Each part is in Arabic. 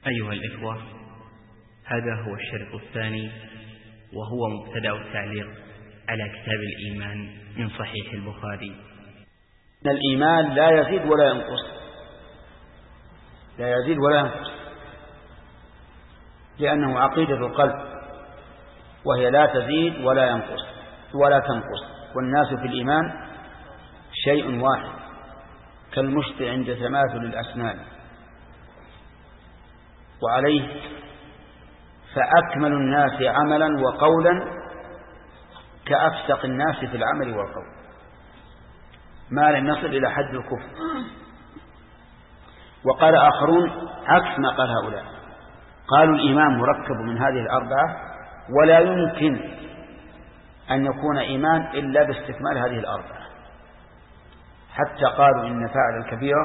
أيها الإخوة، هذا هو الشريط الثاني وهو مبتدأ التعليق على كتاب الإيمان من صحيح البخاري. الإيمان لا يزيد ولا ينقص، لا يزيد ولا ينقص، لأنه عقيدة القلب، وهي لا تزيد ولا ينقص ولا تنقص. والناس في الإيمان شيء واحد كالمشط عند تماثل الأسنان. وعليه فأكمل الناس عملا وقولا كأفسق الناس في العمل والقول، ما لم يصل إلى حد الكفر. وقال آخرون عكس ما قال هؤلاء، قالوا الإيمان مركب من هذه الأربعة، ولا يمكن أن يكون إيمان إلا باستكمال هذه الأربعة، حتى قالوا إن فاعل الكبيرة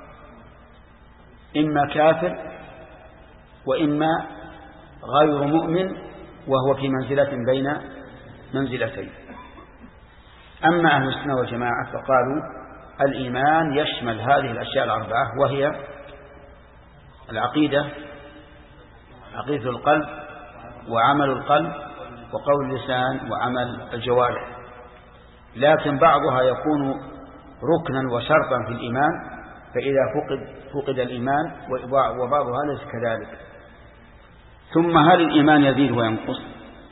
إما كافر وإما غير مؤمن، وهو في منزلة بين منزلتين. أما أهل السنة والجماعة فقالوا الإيمان يشمل هذه الأشياء الأربعة، وهي العقيدة، عقيدة القلب وعمل القلب وقول اللسان وعمل الجوارح، لكن بعضها يكون ركنا وشرطا في الإيمان، فإذا فقد الإيمان، وبعضها ليس كذلك. ثم هل الإيمان يزيد وينقص؟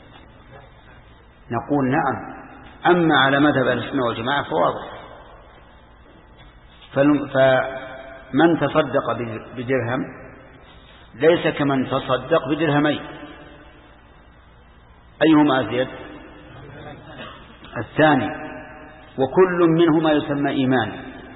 نقول نعم، أما على مذهب أهل السنة والجماعة فواضح. فمن تصدق بدرهم ليس كمن تصدق بدرهمين، أيهما أزيد؟ الثاني، وكل منهما يسمى إيمان،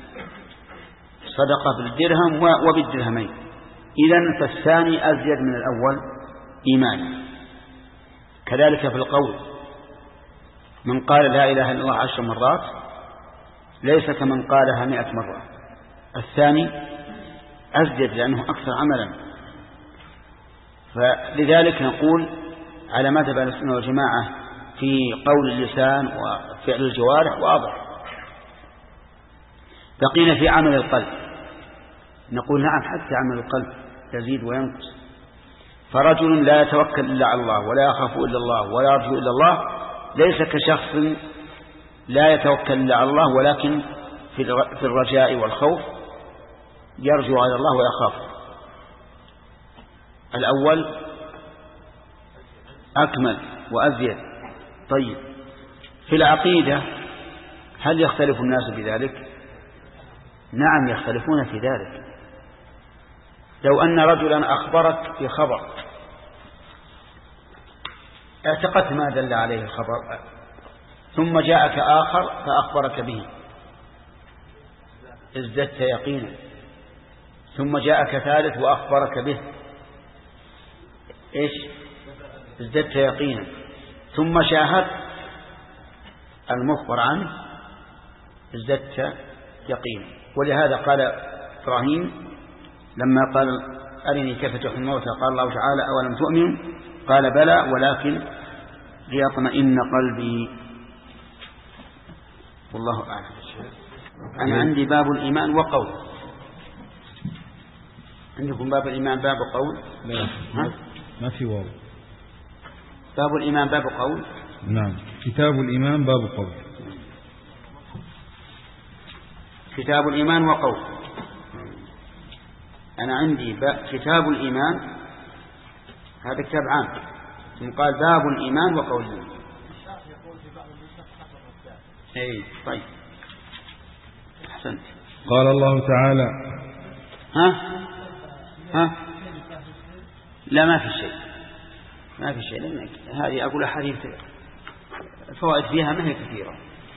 صدقة بالدرهم وبالدرهمين، إذن فالثاني أزيد من الأول إيمان. كذلك في القول، من قال لا إله إلا الله 10 مرات ليس كمن قالها 100 مرة، الثاني أزيد لأنه أكثر عملا. فلذلك نقول على مذهب أهل السنة والجماعة في قول اللسان وفعل الجوارح واضح. بقينا في عمل القلب، نقول نعم، حتى عمل القلب يزيد وينقص. فرجل لا يتوكل إلا على الله ولا يخاف إلا الله ولا يرجو إلا الله ليس كشخص لا يتوكل إلا على الله ولكن في الرجاء والخوف يرجو على الله ويخاف. الأول أكمل وأزيد. طيب، في العقيدة هل يختلف الناس بذلك؟ نعم، يختلفون في ذلك. لو أن رجلا أخبرك في خبر اعتقدت ما دل عليه الخبر، ثم جاءك آخر فأخبرك به ازددت يقينا، ثم جاءك ثالث وأخبرك به إيش؟ ازددت يقينا، ثم شاهدت المخبر عنه ازددت يقينا. ولهذا قال إبراهيم لما قال أرني كيف تحيي الموتى، قال الله تعالى أولم تؤمن؟ قال بلى ولكن ليطمئن قلبي. والله أعلم. أنا عندي باب الإيمان وقول. عندكم باب الإيمان باب قول؟ ما في واو. باب الإيمان باب قول؟ نعم، كتاب الإيمان باب قول. كتاب الإيمان وقول. أنا عندي كتاب الإيمان، هذا كتاب عام، ثم قال باب الإيمان وقول. أي طيب، أحسنت. قال الله تعالى لا، ما في شيء، ما في شيء، لأن هذه أقول أحاديث فوائد فيها ما هي كثيرة.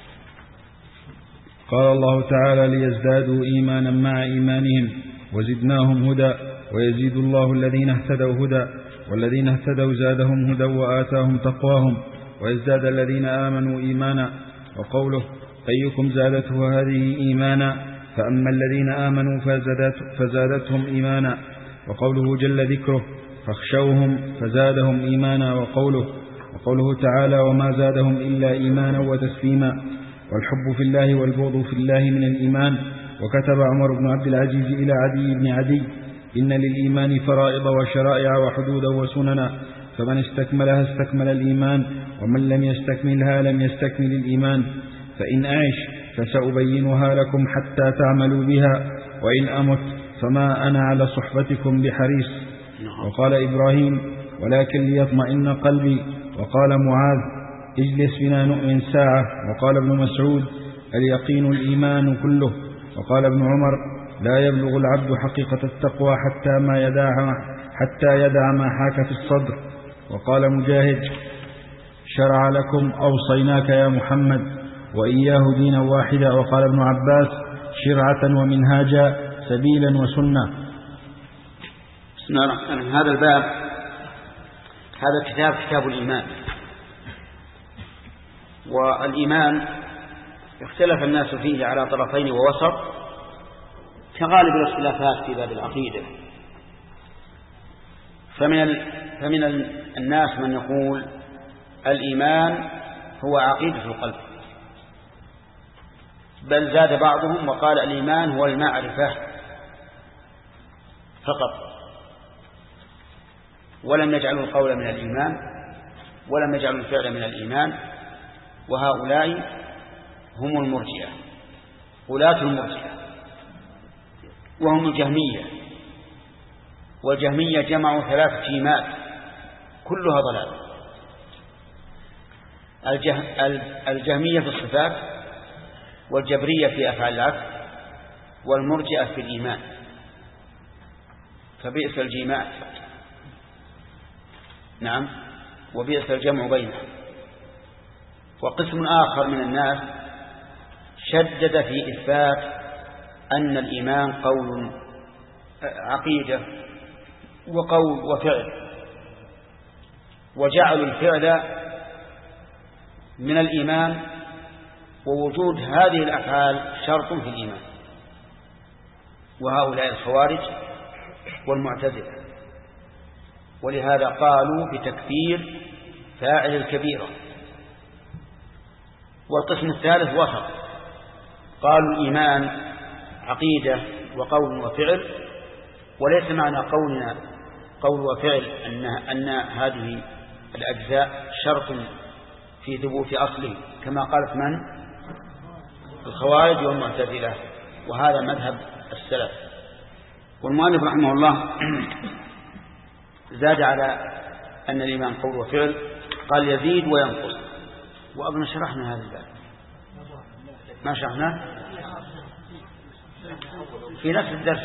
قال الله تعالى ليزدادوا إيمانا مع إيمانهم وزدناهم هدى ويزيد الله الذين اهتدوا هدى والذين اهتدوا زادهم هدى وآتاهم تقواهم ويزداد الذين آمنوا إيمانا. وقوله أيكم زادته هذه إيمانا، فأما الذين آمنوا فزادتهم إيمانا. وقوله جل ذكره فاخشوهم فزادهم إيمانا. وقوله تعالى وما زادهم إلا إيمانا وتسليما. والحب في الله والبغض في الله من الإيمان. وكتب عمر بن عبد العزيز إلى عدي بن عدي إن للإيمان فرائض وشرائع وحدودا وسننا، فمن استكملها استكمل الإيمان، ومن لم يستكملها لم يستكمل الإيمان. فإن أعش فسأبينها لكم حتى تعملوا بها، وإن أمت فما أنا على صحبتكم بحريص. وقال إبراهيم: ولكن ليطمئن قلبي. وقال معاذ: اجلس بنا نؤمن ساعة. وقال ابن مسعود: اليقين الإيمان كله. وقال ابن عمر: لا يبلغ العبد حقيقة التقوى حتى يدع ما حاك في الصدر. وقال مجاهد: شرع لكم أوصيناك يا محمد وإياه دينا واحدا. وقال ابن عباس: شرعة ومنهاجا، سبيلا وسنة. بسم الله الرحمن الرحيم. هذا الباب، هذا كتاب الإيمان. والإيمان اختلف الناس فيه على طرفين ووسط كغالب الاختلافات في باب العقيدة. فمن الناس من يقول الإيمان هو عقيدة القلب، بل زاد بعضهم وقال الإيمان هو المعرفة فقط، ولم يجعلوا القول من الإيمان ولم يجعلوا الفعل من الإيمان. وهؤلاء هم المرجئة، ولاة المرجئة، وهم الجهمية. والجهمية جمعوا 3 جيمات كلها ضلال: الجهمية في الصفات، والجبرية في أفعال العبد، والمرجئة في الإيمان. فبئس الجيمات، نعم، وبئس الجمع بينها. وقسم آخر من الناس شدد في إثبات أن الإيمان قول عقيدة وقول وفعل، وجعلوا الفعل من الإيمان، ووجود هذه الأفعال شرط في الإيمان. وهؤلاء الخوارج والمعتزلة، ولهذا قالوا بتكفير فاعل الكبيرة. والقسم الثالث وسط، قالوا الإيمان عقيدة وقول وفعل، وليس معنى قولنا قول وفعل أن هذه الأجزاء شرط في ثبوت أصله، كما قالت من؟ الخوارج والمعتزلة. وهذا مذهب السلف. والمؤلف رحمه الله زاد على أن الإيمان قول وفعل، قال يزيد وينقص. وأظن شرحنا هذا الباب، ما شرحناه في نفس الدرس،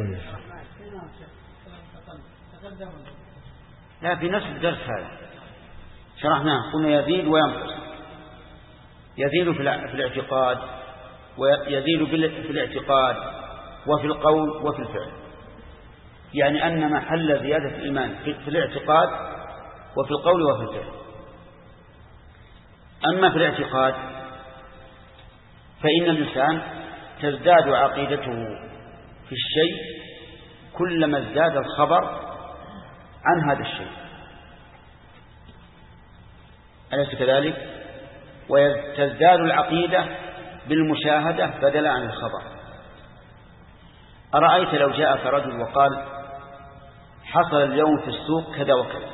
لا في نفس الدرس هذا شرحناه، قلنا يزيد وينقص. يزيد في الاعتقاد، ويزيد في الاعتقاد وفي القول وفي الفعل، يعني أن محل زيادة الإيمان في الاعتقاد وفي القول وفي الفعل. أما في الاعتقاد فإن الإنسان تزداد عقيدته في الشيء كلما ازداد الخبر عن هذا الشيء، أليس كذلك؟ وتزداد العقيدة بالمشاهدة بدلا عن الخبر. أرأيت لو جاءك رجل وقال حصل اليوم في السوق كذا وكذا،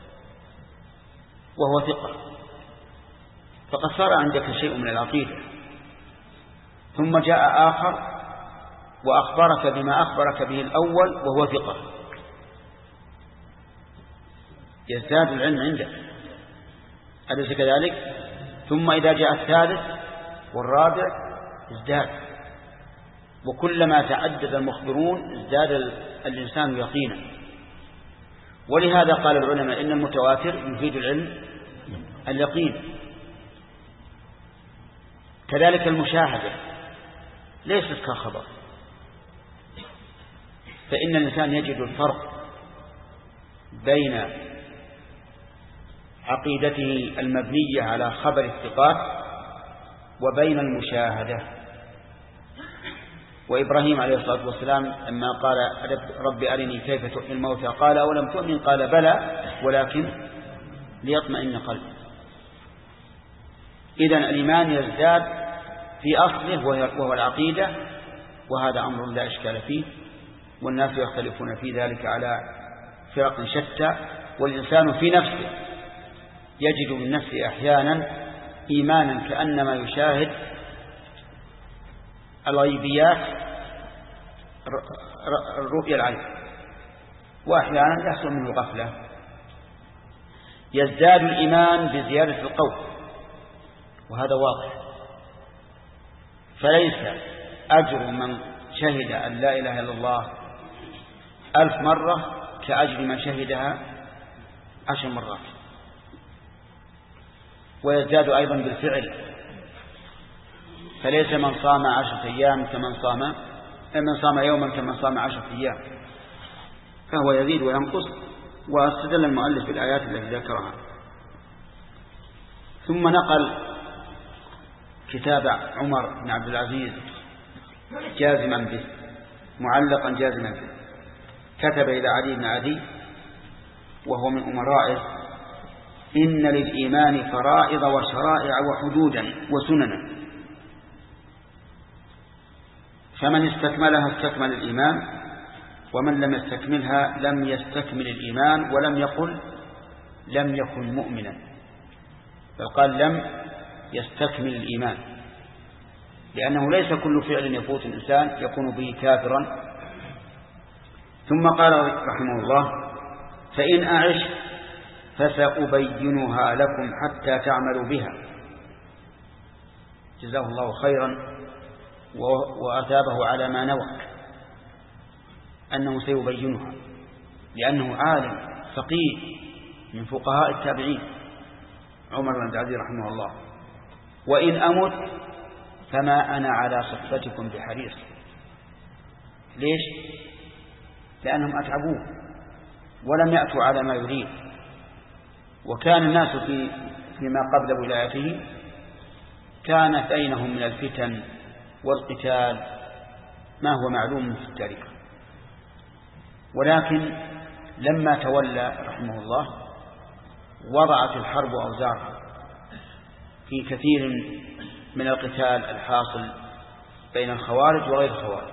وهو ثقة، فقد صار عندك شيء من العقيدة. ثم جاء آخر وأخبرك بما أخبرك به الأول وهو ثقة، يزداد العلم عندك، أليس كذلك؟ ثم إذا جاء الثالث والرابع ازداد، وكلما تعدد المخبرون ازداد الإنسان يقينا. ولهذا قال العلماء إن المتواتر يفيد العلم اليقين. كذلك المشاهدة ليست كخبر، فإن الإنسان يجد الفرق بين عقيدته المبنية على خبر الثقات وبين المشاهدة. وإبراهيم عليه الصلاة والسلام لما قال رب أرني كيف تحيي الموتى قال أولم تؤمن قال بلى ولكن ليطمئن قلبي. إذن الإيمان يزداد في أصله وهو العقيدة، وهذا أمر لا إشكال فيه. والناس يختلفون في ذلك على فرق شتى، والإنسان في نفسه يجد من نفسه أحيانا إيمانا كأنما يشاهد الغيبيات الرؤيا العين، وأحيانا يحصل منه غفلة. يزداد الإيمان بزيادة القول، وهذا واضح. فليس أجر من شهد أن لا إله إلا الله 1000 مرة كأجر من شهدها 10 مرات. ويزداد أيضا بالفعل، فليس من صام 10 أيام كمن صام يوما كمن صام 10 أيام، فهو يزيد وينقص. واستدل المؤلف بالآيات التي ذكرها. ثم نقل كتاب عمر بن عبد العزيز جازما به، معلقا جازما به. كتب إلى علي بن عدي وهو من أمرائه: إن للإيمان فرائض وشرائع وحدودا وسننا، فمن استكملها استكمل الإيمان، ومن لم يستكملها لم يستكمل الإيمان. ولم يقل لم يكن مؤمنا، بل قال لم يستكمل الإيمان، لأنه ليس كل فعل يفوت الإنسان يكون به كافرا. ثم قال رحمه الله: فإن أعش فسأبينها لكم حتى تعملوا بها. جزاه الله خيرا وأثابه على ما نوى أنه سيبينها، لأنه عالم فقيه من فقهاء التابعين عمر بن عبد العزيز رحمه الله. وإن أمت فما أنا على صفتكم بحريص. ليش؟ لأنهم أتعبوه ولم يأتوا على ما يريد، وكان الناس فيما قبل ولايته كان بينهم من الفتن والقتال ما هو معلوم في التاريخ. ولكن لما تولى رحمه الله وضعت الحرب أوزارها في كثير من القتال الحاصل بين الخوارج وغير الخوارج،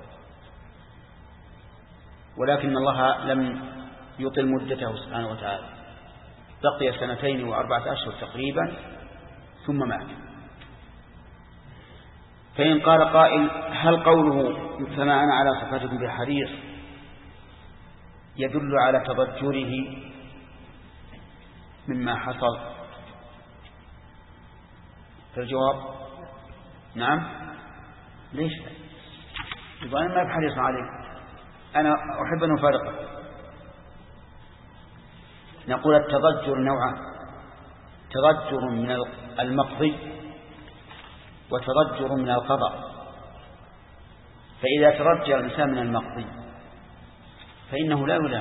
ولكن الله لم يطل مدته سبحانه وتعالى، بقي 2 و4 أشهر تقريبا ثم مات. فإن قال قائل: هل قوله فما أنا على صفاتكم بحريص يدل على تضجره مما حصل؟ فالجواب: نعم. ليش؟ يبقى أنا ما بحريص عليه، أنا أحب أن أفارقه. نقول التضجر نوعان: تضجر من المقضي وتضجر من القضاء. فإذا ترجع الإنسان من المقضي فإنه لا يلام،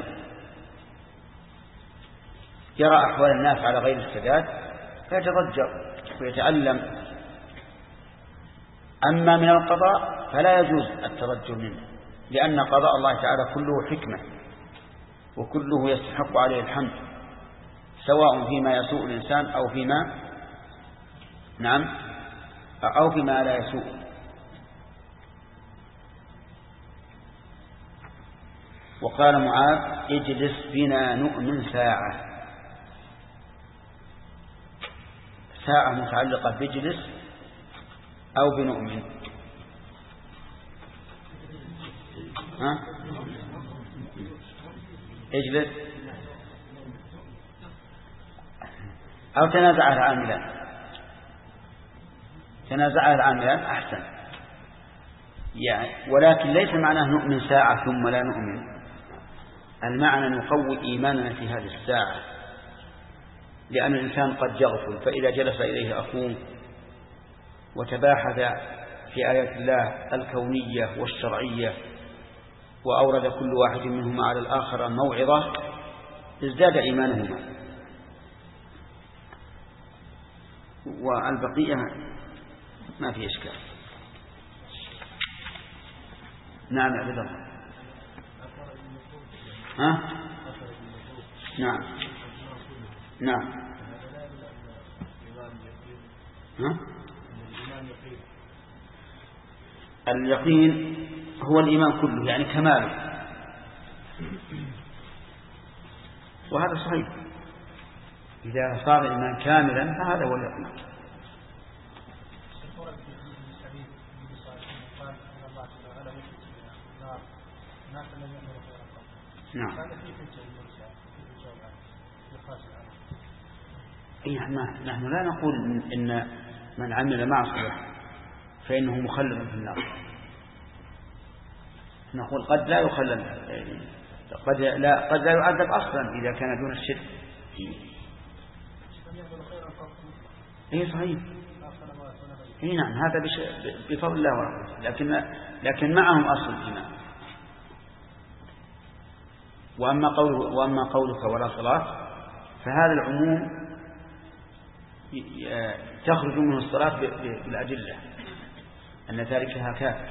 يرى أحوال الناس على غير السداد فيتضجر ويتألم. أما من القضاء فلا يجوز التضجر منه، لأن قضاء الله تعالى كله حكمة وكله يستحق عليه الحمد، سواء فيما يسوء الإنسان أو فيما لا يسوء. وقال معاذ: اجلس بنا نؤمن ساعة. ساعة متعلقة بجلس أو بنؤمن؟ اجلس أو تنازع العاملان أحسن يعني. ولكن ليس معناه نؤمن ساعة ثم لا نؤمن، المعنى نقوي إيماننا في هذه الساعة، لأن الإنسان قد يغفل، فإذا جلس إليه أخوه وتباحث في آيات الله الكونية والشرعية وأورد كل واحد منهما على الآخر موعظة ازداد إيمانهما. والبقية ما في إشكال. نعم يا عبد الله. نعم. اليقين هو الإيمان كله، يعني كماله، وهذا صحيح، إذا صار الإيمان كاملا فهذا هو الإطلاق. نعم. نحن لا نقول إن من عمل معصية فإنه مخلد في النار، نقول قد لا يخلد، قد لا يعذب أصلا إذا كان دون الشرك. إيه صحيح، إيه نعم، هذا بفضل الله ورحمته، لكن معهم أصل الإيمان. وأما قولك ولا صلاة فهذا العموم تخرج منه الصلاة بالأدلة أن ذلكها كافر.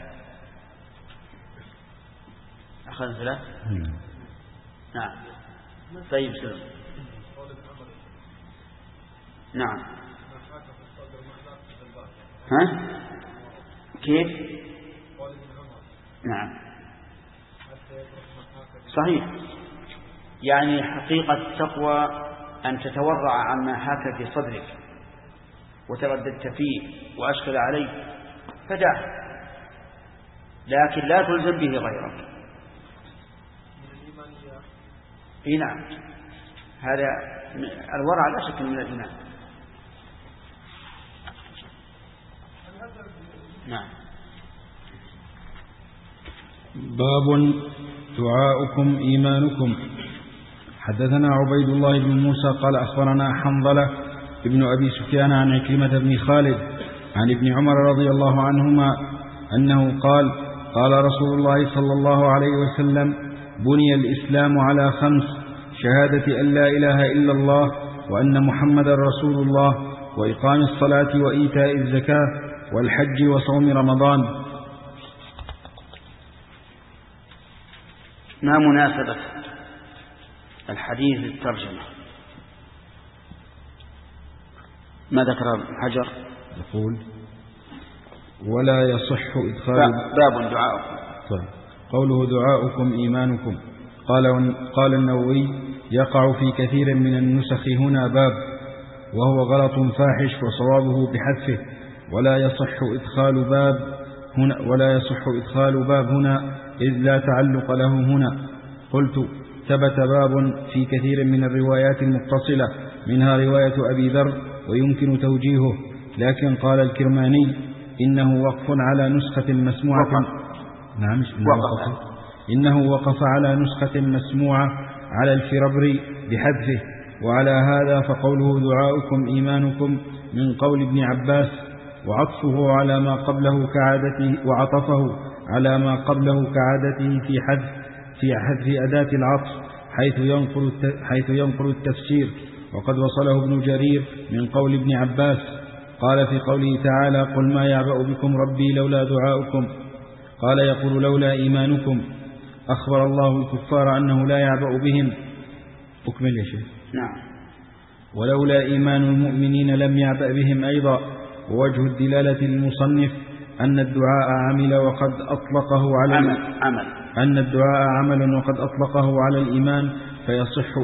أخذ ثلاث. نعم. طيب سلم. نعم. ها؟ كيف؟ نعم. صحيح، يعني حقيقة التقوى أن تتورع عما حاك في صدرك وترددت فيه وأشكل عليك فدعه، لكن لا تلزم به غيرك. إيه نعم، هذا الورع لا شك من الإيمان. نعم. باب دعاؤكم إيمانكم. حدثنا عبيد الله بن موسى قال أخبرنا حنظلة ابن أبي سفيان عن عكرمة بن خالد عن ابن عمر رضي الله عنهما أنه قال قال رسول الله صلى الله عليه وسلم بني الإسلام على 5: شهادة أن لا إله إلا الله وأن محمد رسول الله وإقام الصلاة وإيتاء الزكاة والحج وصوم رمضان. ما مناسبة الحديث للترجمة؟ ما ذكر حجر؟ يقول ولا يصح إدخال باب دعاؤكم. طيب. قوله دعاؤكم إيمانكم. قال النووي يقع في كثير من النسخ هنا باب، وهو غلط فاحش وصوابه بحذفه ولا يصح إدخال باب هنا إذ لا تعلق له هنا. قلت ثبت باب في كثير من الروايات المتصلة منها رواية أبي ذر ويمكن توجيهه، لكن قال الكرماني إنه وقف على نسخة مسموعة. نعم، إنه وقف على نسخة مسموعة على الفربري بحذفه. وعلى هذا فقوله دعاؤكم إيمانكم من قول ابن عباس، وعطفه على ما قبله كعادته في حذف أداة العطف حيث ينقل التفسير. وقد وصله ابن جرير من قول ابن عباس قال في قوله تعالى قل ما يعبأ بكم ربي لولا دعاؤكم، قال يقول لولا إيمانكم. أخبر الله الكفار أنه لا يعبأ بهم. أكمل يا شيخ. نعم. ولولا إيمان المؤمنين لم يعبأ بهم أيضا. ووجه الدلالة للمصنف أن الدعاء عمل وقد أطلقه على أن الدعاء عمل وقد أطلقه على الإيمان، فيصح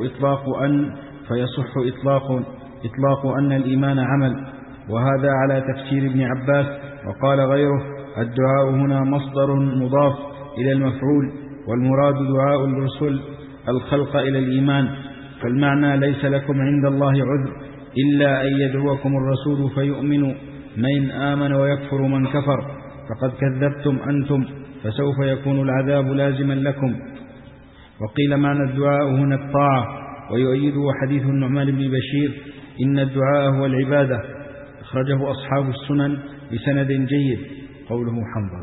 إطلاق أن الإيمان عمل، وهذا على تفسير ابن عباس. وقال غيره الدعاء هنا مصدر مضاف إلى المفعول، والمراد دعاء الرسل الخلق إلى الإيمان، فالمعنى ليس لكم عند الله عذر إلا أن يدعوكم الرسول فيؤمنوا، من آمن ويكفر من كفر فقد كذبتم أنتم، فسوف يكون العذاب لازما لكم. وقيل معنى الدعاء هنا الطاعة، ويؤيده حديث النعمان بن بشير إن الدعاء هو العبادة، أخرجه أصحاب السنن بسند جيد. قوله حنظلة.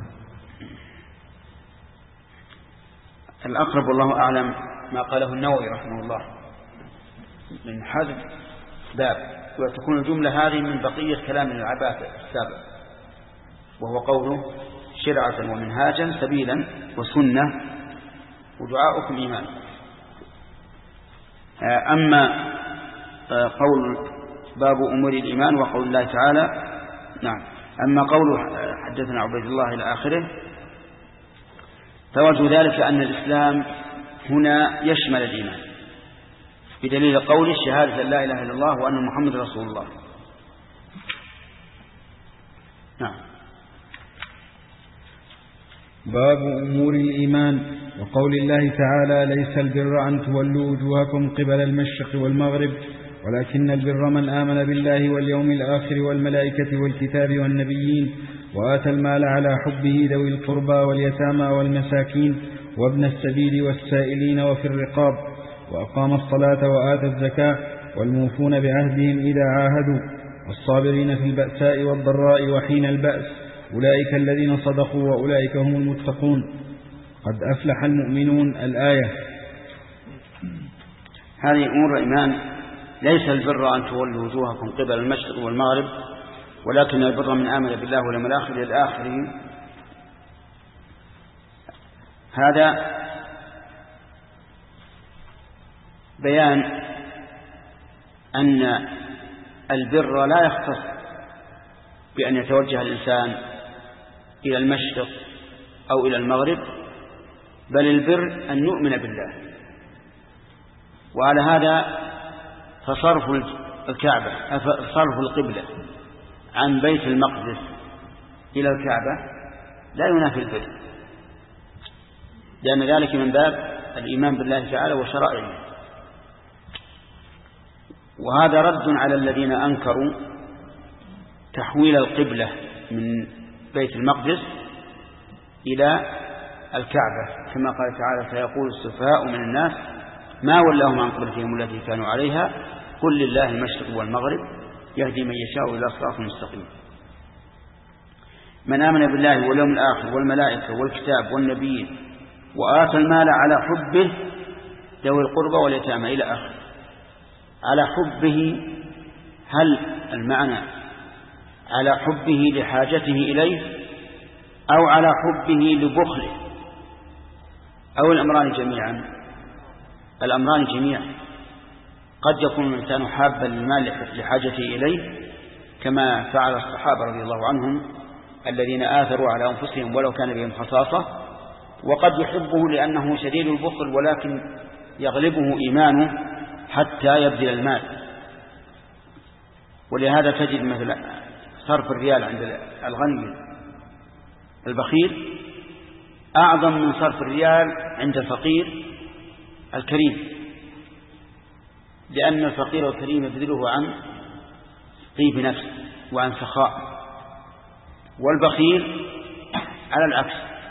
الأقرب والله أعلم ما قاله النووي رحمه الله من حذف باب، وتكون الجملة هذه من بقية كلام العباس السابق، وهو قوله شرعة ومنهاجا سبيلا وسنة ودعاؤكم إيمان. أما قول باب أمور الإيمان وقول الله تعالى نعم. أما قوله حدثنا عبيد الله إلى آخره، فوجه ذلك أن الإسلام هنا يشمل الإيمان بدليل قول الشهادة لا إله إلا الله وأن محمد رسول الله. نعم. باب أمور الإيمان. وقول الله تعالى: ليس البر أن تولوا وجوهكم قبل المشرق والمغرب ولكن البر من آمن بالله واليوم الآخر والملائكة والكتاب والنبيين وآتى المال على حبه ذوي القربى واليتامى والمساكين وابن السبيل والسائلين وفي الرقاب وأقام الصلاة وآتى الزكاة والموفون بعهدهم إذا عاهدوا والصابرين في البأساء والضراء وحين البأس أولئك الذين صدقوا وأولئك هم المتقون قد أفلح المؤمنون. الآية. هذه أمور الإيمان. ليس البر أن تولوا وجوهكم قبل المشرق والمغرب ولكن البر من آمن بالله واليوم الآخر إلى الآخر. هذا بيان أن البر لا يختص بأن يتوجه الإنسان إلى المشرق أو إلى المغرب، بل البر أن يؤمن بالله. وعلى هذا فصرف الكعبة صرف القبلة عن بيت المقدس إلى الكعبة لا ينافي البر، لأن ذلك من باب الإيمان بالله تعالى وشرائعه. وهذا رد على الذين أنكروا تحويل القبلة من بيت المقدس إلى الكعبة، كما قال تعالى: سيقول السفهاء من الناس ما ولاهم عن قبلتهم التي كانوا عليها قل لله المشرق والمغرب يهدي من يشاء إلى صراط مستقيم. من آمن بالله واليوم الآخر والملائكة والكتاب والنبيين وآتى المال على حبه ذوي القربى واليتامى إلى آخر. على حبه، هل المعنى على حبه لحاجته إليه أو على حبه لبخله أو الأمران جميعا؟ الأمران جميعا. قد يكون الإنسان حابا للمال لحاجته إليه كما فعل الصحابة رضي الله عنهم الذين آثروا على أنفسهم ولو كان بهم خصاصة، وقد يحبه لأنه شديد البخل ولكن يغلبه إيمانه حتى يبذل المال. ولهذا تجد مثل صرف الريال عند الغني البخيل أعظم من صرف الريال عند الفقير الكريم، لأن الفقير الكريم يبذله عن طيب نفس وعن سخاء، والبخيل على العكس.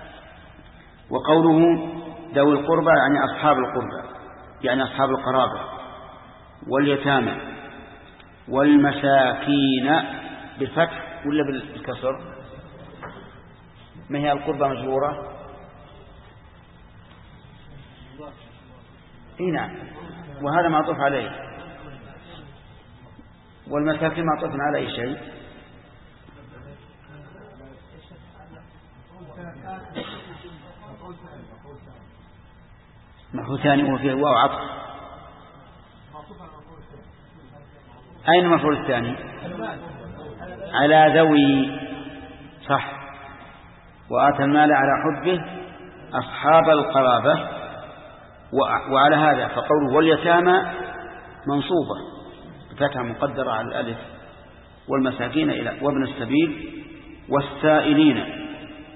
وقوله ذوي القربى يعني أصحاب القربى، يعني أصحاب القرابة، واليتامى والمساكين بالفتح ولا بالكسر؟ ما هي القربى مجرورة؟ نعم، وهذا معطوف عليه. والمساكين معطوف على أي شيء؟ مفعول ثاني وفيه واو عطف. أين المفعول الثاني؟ على ذوي، صح. وآتى المال على حبه أصحاب القرابة. وعلى هذا فقوله واليتامى منصوبة بفتحة مقدرة على الألف، والمساكين إلى وابن السبيل والسائلين.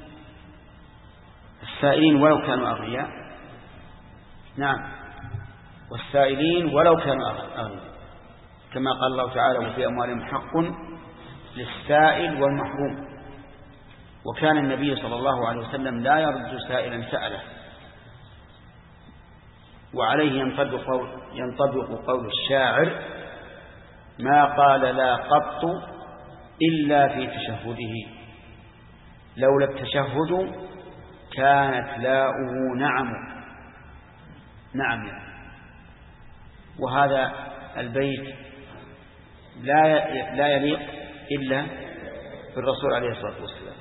السائلين ولو كانوا أغنياء، نعم، والسائلين ولو كانوا أغنياء، كما قال الله تعالى: وفي أموالهم حق للسائل والمحروم. وكان النبي صلى الله عليه وسلم لا يرد سائلا سأله. وعليه ينطبق قول الشاعر: ما قال لا قط إلا في تشهده، لولا التشهد كانت لاؤه نعم. نعم يعني. وهذا البيت لا يليق إلا بالرسول عليه الصلاة والسلام.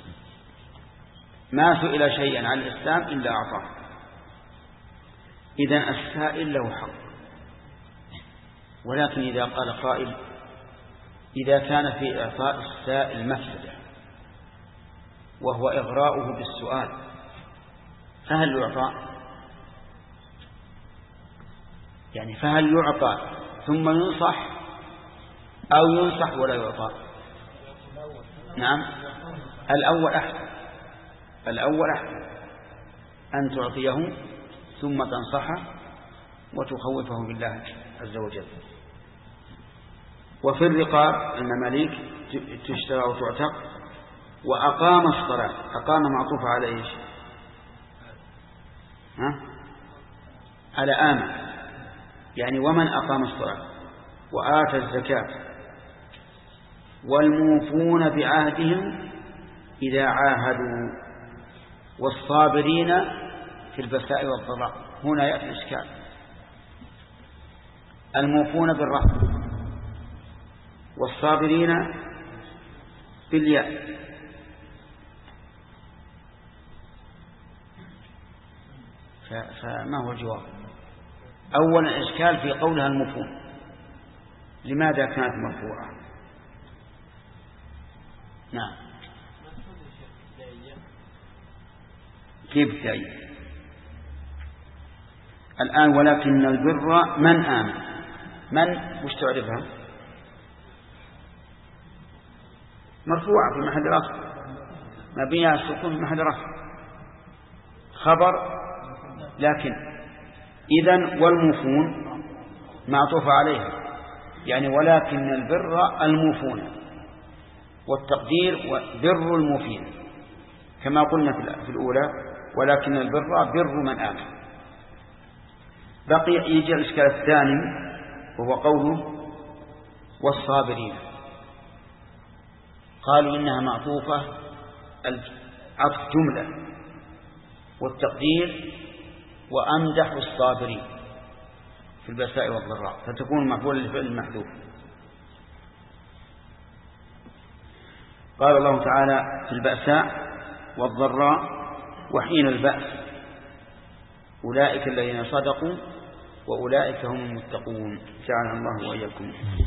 ما سئل شيئا عن الإسلام إلا أعطاه. إذن السائل له حق. ولكن إذا قال قائل: إذا كان في إعطاء السائل مفسدة وهو إغراؤه بالسؤال، فهل يعطى؟ يعني فهل يعطى ثم ينصح أو ينصح ولا يعطى؟ نعم، الأول أحسن أن تعطيه ثم تنصحه وتخوفه بالله عز وجل. وفي الرقاب المماليك تشترى وتعتق. وأقام الصلاة، أقام معطوف على إيش؟ على آمن، يعني ومن أقام الصلاة وآتى الزكاة والموفون بعهدهم إذا عاهدوا والصابرين في البأساء والضراء. هنا يأتي الإشكال. الموفون بالرحمة والصابرين بالياء، فما هو الجواب؟ أولا الإشكال في قولها الموفون، لماذا كانت مرفوعة؟ نعم، كيف تأيي الآن؟ ولكن البر من آمن، من وش تعرفها؟ مرفوعة في محل رفع، مبنية على السكون في محل رفع، خبر. لكن إذن والموفون معطوف عليها، يعني ولكن البر الموفون، والتقدير بر الموفين كما قلنا في الأولى، ولكن البر بر من آمن. بقي يجي الإشكال الثاني وهو قوله والصابرين. قالوا إنها معطوفة عطف جملة، والتقدير وأمدح الصابرين في البأساء والضراء، فتكون مفعول للفعل المحذوف. قال الله تعالى في البأساء والضراء وحين البأس أولئك الذين صدقوا وأولئك هم المتقون. جعلنا الله وإياكم.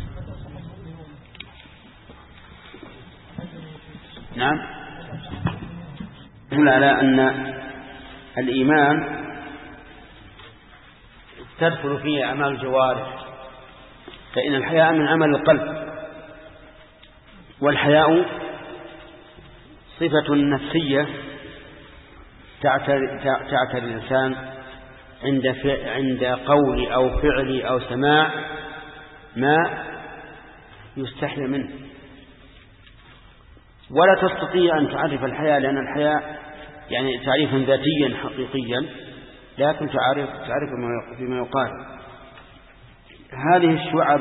نعم، على أن الإيمان تدخل فيه أعمال الجوارح، فإن الحياء من عمل القلب، والحياء صفة نفسية تعتري الإنسان عند قول أو فعل أو سماع ما يستحي منه، ولا تستطيع أن تعرف الحياء، لأن الحياء يعني تعريفا ذاتيا حقيقيا، لكن تعرف فيما يقال. هذه الشعب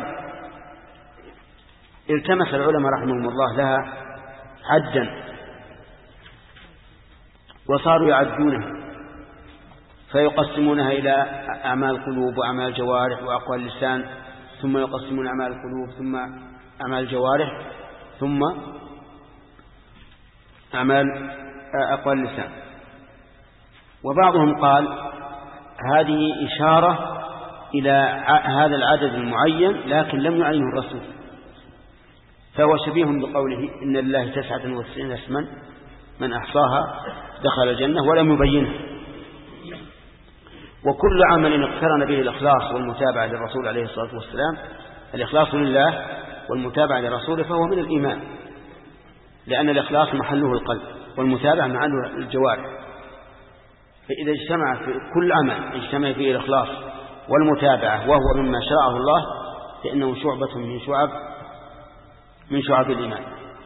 التمس العلماء رحمهم الله لها عدا، وصاروا يعدونها فيقسمونها إلى أعمال القلوب وأعمال الجوارح وأقوال اللسان، ثم يقسمون أعمال القلوب ثم أعمال الجوارح ثم أعمال أقوال اللسان. وبعضهم قال هذه إشارة إلى هذا العدد المعين، لكن لم يعينه الرسول، فهو شبيه بقوله إن لله 99 اسما من أحصاها دخل الجنة، ولم يبينه. وكل عمل اقترن به الإخلاص والمتابعة للرسول عليه الصلاة والسلام، الإخلاص لله والمتابعة لرسوله، فهو من الإيمان، لأن الإخلاص محله القلب والمتابعة محله الجوارح. فإذا اجتمع في كل عمل اجتمع فيه الإخلاص والمتابعة وهو مما شرعه الله، فإنه شعبة من شعب الإيمان.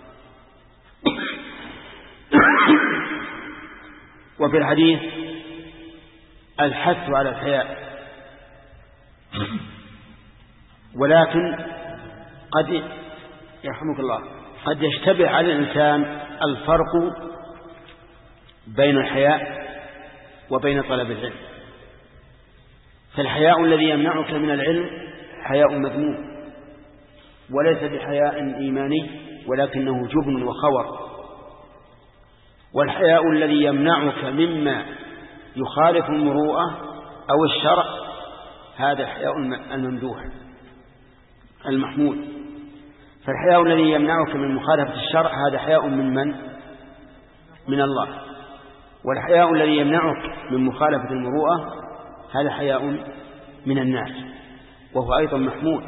وفي الحديث الحث على الحياء، ولكن قد يرحمك الله قد يشتبه على الإنسان الفرق بين الحياء وبين طلب العلم. فالحياء الذي يمنعك من العلم حياء مذموم، وليس بحياء إيماني، ولكنه جبن وخور. والحياء الذي يمنعك مما يخالف المروءة أو الشرع هذا الحياء الممدوح المحمود. فالحياء الذي يمنعك من مخالفة الشرع هذا حياء من الله، والحياء الذي يمنعك من مخالفة المروءة هذا حياء من الناس. وهو أيضا محمود.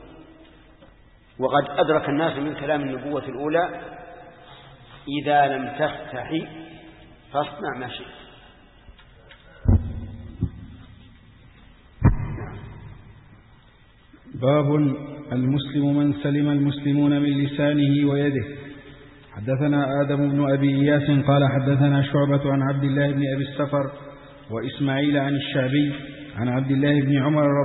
وقد أدرك الناس من كلام النبوة الأولى: إذا لم تستحي فاصنع ما شئت. باب المسلم من سلم المسلمون من لسانه ويده. حدثنا آدم بن أبي إياس قال حدثنا شعبة عن عبد الله بن أبي السفر وإسماعيل عن الشعبي عن عبد الله بن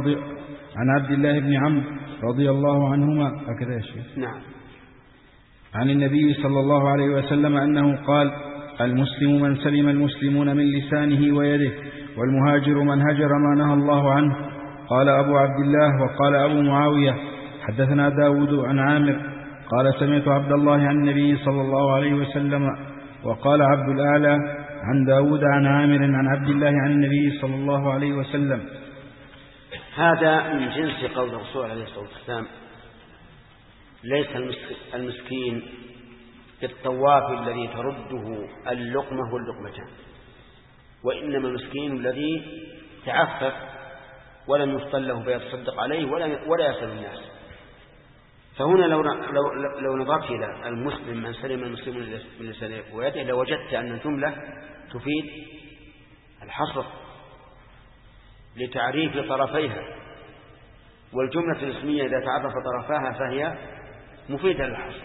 عمرو رضي الله عنهما هكذا يا شيخ. نعم. عن النبي صلى الله عليه وسلم أنه قال: المسلم من سلم المسلمون من لسانه ويده، والمهاجر من هجر ما نهى الله عنه. قال أبو عبد الله. وقال أبو معاوية: حدثنا داود عن عامر قال: سمعت عبد الله عن النبي صلى الله عليه وسلم. وقال عبد الأعلى عن داود عن عامر عن عبد الله عن النبي صلى الله عليه وسلم. هذا من جنس قول الرسول عليه الصلاة والسلام: ليس المسكين بالطواف الذي ترده اللقمة واللقمتان، وإنما المسكين الذي تعفف ولم يفضل له فيتصدق عليه ولا يسأل الناس. فهنا لو نظرت إلى المسلم من سلم المسلمون من لسانه ويده لوجدت أن الجملة تفيد الحصر لتعريف طرفيها، والجملة الاسمية إذا تعرف طرفاها فهي مفيدة للحصر.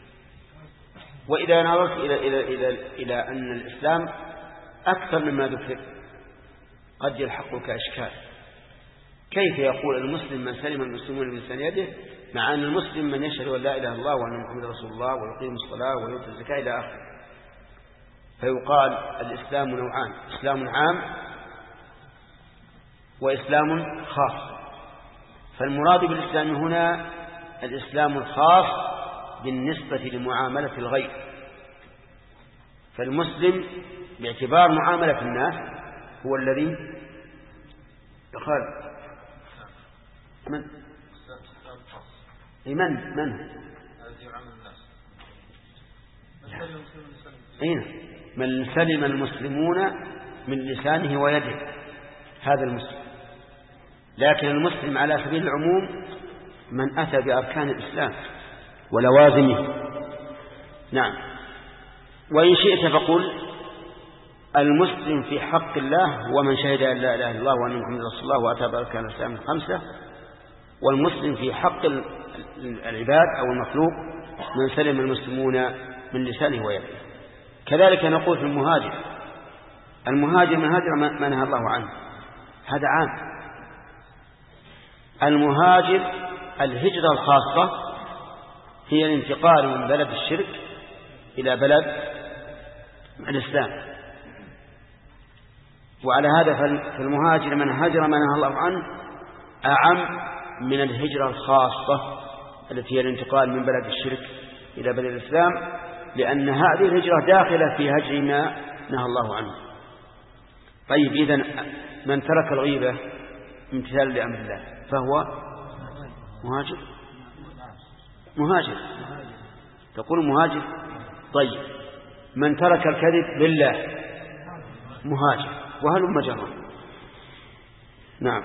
وإذا نظرت إلى أن الإسلام أكثر مما ذكر قد يلحقك إشكال: كيف يقول المسلم من سلم المسلمون من لسان يده، مع أن المسلم من يشهد أن لا إله إلا الله وأن محمد رسول الله ويقيم الصلاة ويؤتي الزكاة إلى آخره؟ فيقال الإسلام نوعان: إسلام عام وإسلام خاص. فالمراد بالإسلام هنا الإسلام الخاص بالنسبة لمعاملة الغير. فالمسلم باعتبار معاملة الناس هو الذي يخالف من سلم المسلمون من لسانه ويده، هذا المسلم. لكن المسلم على سبيل العموم من أتى بأركان الإسلام ولوازمه. نعم. وإن شئت فقل المسلم في حق الله هو من شهد أن لا إله إلا الله وأن محمد رسول الله وأتى بأركان الإسلام الخمسة. والمسلم في حق العباد أو المخلوق من سلم المسلمون من لسانه ويده. كذلك نقول في المهاجر من هاجر ما نهى الله عنه، هذا عام. المهاجر الهجرة الخاصة هي الانتقال من بلد الشرك إلى بلد الإسلام. وعلى هذا فالمهاجر من هاجر ما نهى الله عنه أعم من الهجرة الخاصة التي هي الانتقال من بلد الشرك إلى بلد الإسلام، لأن هذه الهجرة داخلة في هجر ما نهى الله عنه. طيب، إذن من ترك الغيبة امتثالا لأمر الله فهو مهاجر. تقول مهاجر. طيب، من ترك الكذب لله مهاجر، وهلم جرا. نعم.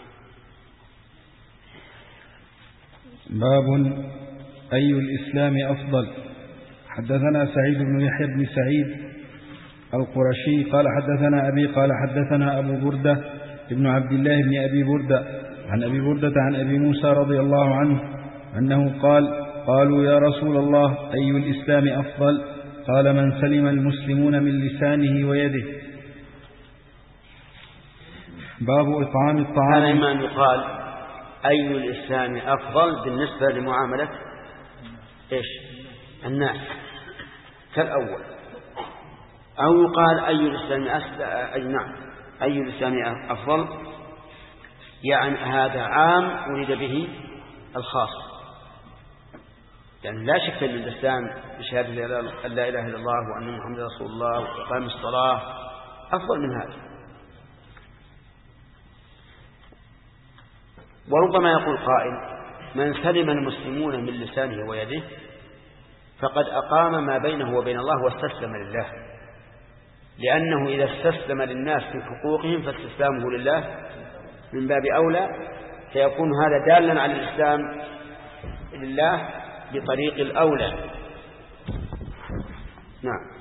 باب أي الإسلام أفضل. حدثنا سعيد بن يحيى بن سعيد القرشي قال حدثنا أبي قال حدثنا أبو بردة ابن عبد الله بن أبي بردة عن أبي بردة عن أبي موسى رضي الله عنه أنه قال: قالوا يا رسول الله أي الإسلام أفضل؟ قال: من سلم المسلمون من لسانه ويده. باب إطعام الطعام. هذا إما أن يقال أي الإسلام أفضل بالنسبة لمعاملة الناس كالأول، أو يقال أي الإسلام أي الإسلام أفضل، يعني هذا عام أريد به الخاص. يعني لا شك أن الإسلام بشهادة أن لا إله إلا الله وأن محمد رسول الله وإقام الصلاة أفضل من هذا. وربما يقول قائل: من سلم المسلمون من لسانه ويده فقد أقام ما بينه وبين الله واستسلم لله، لأنه إذا استسلم للناس في حقوقهم فاستسلامه لله من باب أولى فيكون هذا دالا على الإسلام لله بطريق الأولى. نعم.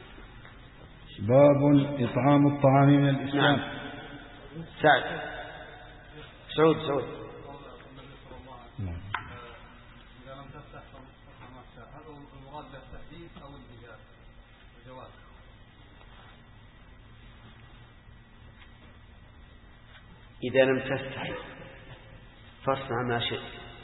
باب إطعام الطعام من الإسلام. نعم. سعود. نعم. إذا لم تستحي فاصنع ما شئت.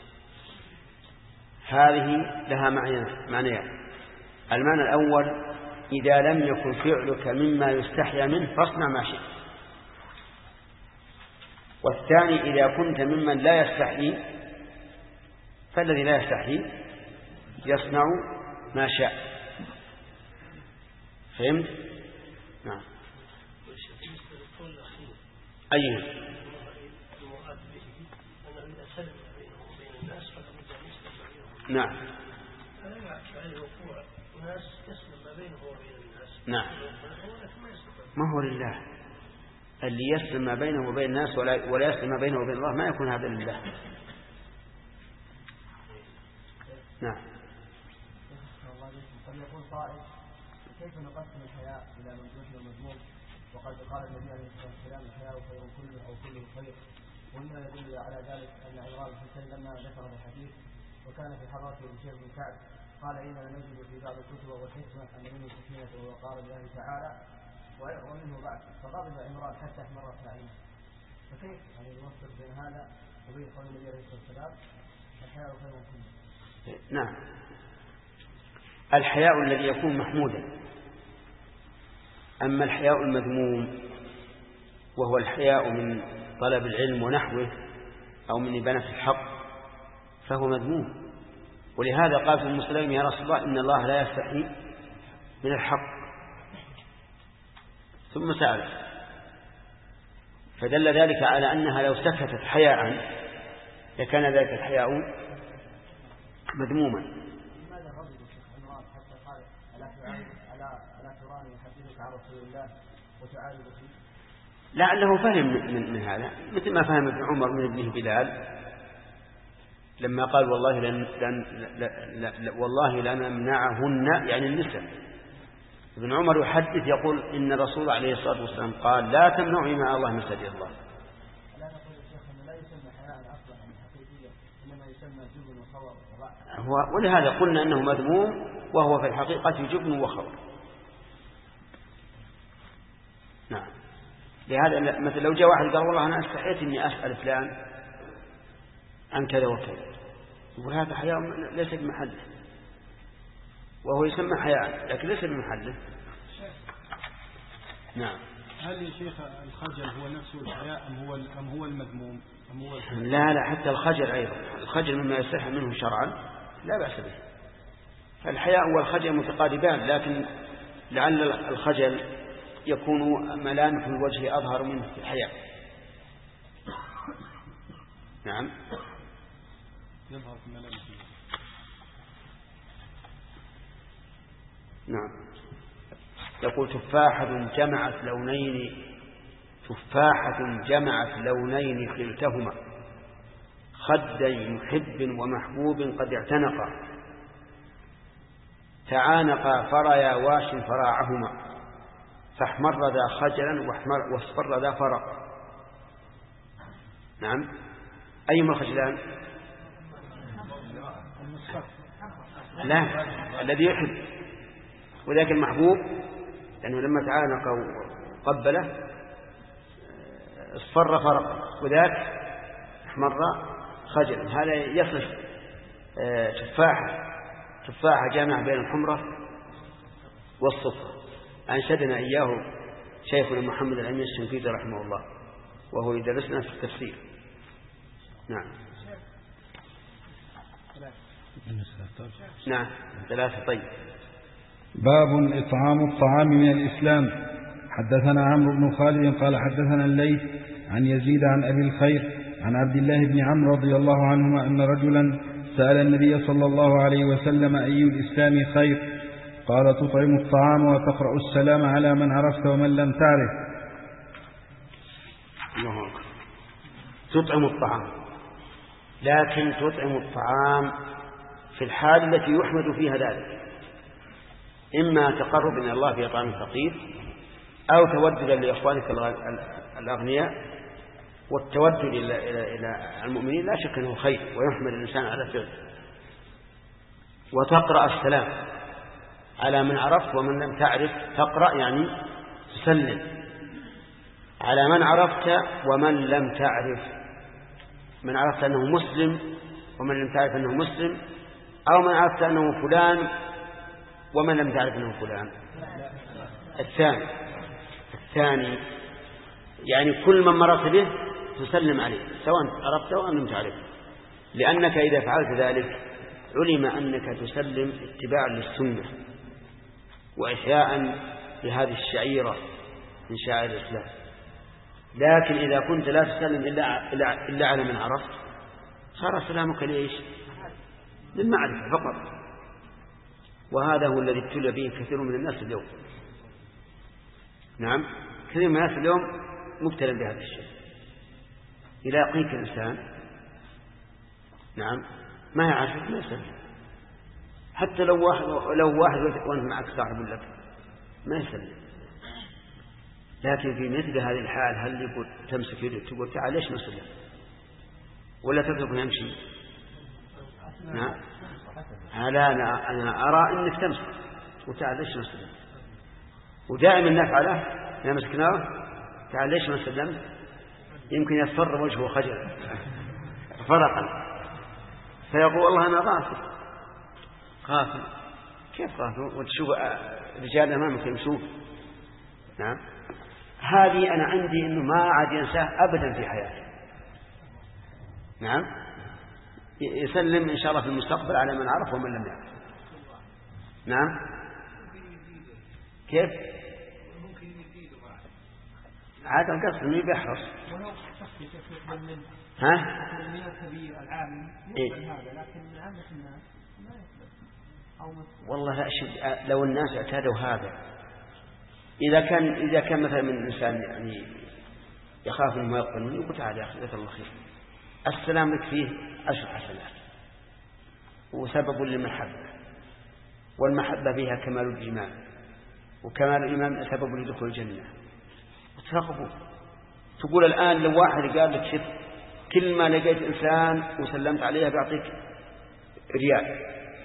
هذه لها معنيان. المعنى الأول: إذا لم يكن فعلك مما يستحيا منه فاصنع ما شئت. والثاني: إذا كنت ممن لا يستحي فالذي لا يستحي يصنع ما شاء. فهمت؟ نعم. أيه؟ نعم. نعم. ما هو لله. اللي يسلم ما بينه وبين الناس ولا يسلم ما بينه وبين الله ما يكون هذا لله. نعم. قد يقول قائل: كيف نقسم الحياء إلى ممدوح ومذموم وقد قال النبي عليه الصلاة والسلام: الحياء خير كله أو كله خير. ومما يدل على ذلك أن عمران بن حسين لما ذكر الحديث وكان في حضرته بشير بن كعب قال: إننا نجد في بعض الكتب والحكمة أن منه سكينة ووقار الله تعالى ومنه بعد. فغضب عمران حتى احمرت عينه. فكيف نوفق بين هذا وبين قول النبي عليه الصلاة والسلام: الحياء خير كله؟ نعم. الحياء الذي يكون محمودا. أما الحياء المذموم وهو الحياء من طلب العلم ونحوه أو من إبانة الحق فهو مذموم. ولهذا قال ابن مسلم: يا رسول الله إن الله لا يستحي من الحق. ثم سأل، فدل ذلك على أنها لو سكتت حياء لكان ذلك الحياء مذموما. لماذا غضب عمران حتى قال: ألا تراني أحدثك عن رسول الله وتعالج فيه؟ لعله فهم من هذا، مثل ما فهم ابن عمر من ابنه بلال لما قال: والله لنمنعهن، يعني النساء. ابن عمر يحدث يقول: إن الرسول عليه الصلاة والسلام قال: لا تمنعوا مع الله مساجد الله. لا نقول يا شيخ أنه لا يسمى حياء أصلا حقيقيا، إنما يسمى جبن وخور. ولهذا قلنا أنه مذموم وهو في الحقيقة جبن وخور. نعم. لهذا مثل لو جاء واحد قال: والله أنا استحيت إني أسأل فلان عن كذا وكذا، وهذا حياء ليس بمحله، وهو يسمى حياء لكن ليس بمحله. نعم. هل يا شيخ الخجل هو نفسه الحياء أم هو المذموم أم هو لا حتى الخجل أيضا. الخجل مما يستحي منه شرعا لا بأس به. فالحياء والخجل متقاربان، لكن لعل الخجل يكون ملامح الوجه أظهر منه في الحياء. نعم. يظهر في ملامح. نعم. يقول: تفاحة جمعت لونين خلتهما خدي محب ومحبوب قد اعتنقا تعانقا فريا واش فراعهما فاحمر ذا خجلا واصفر ذا فرق. نعم. أيما الخجلان؟ لا، الذي يحب. وذاك المحبوب لأنه لما تعانق وقبله اصفر فرق، وذاك احمر خجل. هذا يصف تفاحة جامع بين الحمرة والصفرة. أنشدنا إياه شيخنا محمد الأمين الشنقيطي رحمه الله وهو يدرسنا في التفسير. نعم. نعم. 3. طيب. باب إطعام الطعام من الإسلام. حدثنا عمرو بن خالد قال حدثنا الليث عن يزيد عن أبي الخير عن عبد الله بن عمرو رضي الله عنهما أن رجلا سأل النبي صلى الله عليه وسلم: أي الإسلام خير؟ قال: تطعم الطعام وتقرأ السلام على من عرفت ومن لم تعرف. الله أكبر. تطعم الطعام لكن تطعم الطعام في الحال التي يحمد فيها ذلك، إما تقرب إلى الله في طعام الفقير أو توددا لإخوانك الأغنياء. والتودد إلى المؤمنين لا شك أنه خير ويحمد الإنسان على فعله. وتقرأ السلام على من عرفت ومن لم تعرف. تقرأ يعني تسلم على من عرفت ومن لم تعرف، من عرفت أنه مسلم ومن لم تعرف أنه مسلم، أو من عرفت أنه فلان ومن لم تعرف أنه فلان. الثاني يعني كل من مرت به تسلم عليه سواء عرفته أو لم تعرفه، لأنك إذا فعلت ذلك علم أنك تسلم اتباعا للسنة وإحياء لهذه الشعيرة من شعائر الإسلام. لكن إذا كنت لا تسلم إلا على من عرفت صار سلامك ليش؟ للمعرفة فقط. وهذا هو الذي ابتلى به كثير من الناس اليوم. نعم، كثير من الناس اليوم مبتلى بهذا الشيء. يلاقيك الإنسان نعم ما يعرفك ما يسلم، حتى لو واحد وأنت معك صاحب لك ما يسلم. لكن في مثل هذه الحال هل يقول تمسك يده تقول تعال ليش ما سلم، ولا تتركه يمشي؟ نعم، أنا أرى أنك تمسك وتعال ليش ما سلم. ودائما نفعله مسكناه تعال ليش ما سلمت، يمكن يصفر وجهه خجل فرقا، فيقول والله أنا غافل. كيف غافل وتشوف رجال أمامك يمشون؟ نعم، هذه أنا عندي إنه ما عاد ينساه أبدا في حياته. نعم، يسلم إن شاء الله في المستقبل على من عرف ومن لم يعرف. نعم، كيف عاد القصد انه يحرص. ها؟ والله لا أشد. لو الناس اعتادوا هذا، إذا كان مثلا من الإنسان يعني يخاف إنه يقبل يقول تعال يا أخي جزاك الله خير، السلام لك فيه 10 حسنات وسبب للمحبة، والمحبة فيها كمال الإيمان، وكمال الإيمان سبب لدخول الجنة. وتراقبوا تقول الآن لو واحد قال لك شف كل ما لقيت إنسان وسلمت عليه بيعطيك ريال،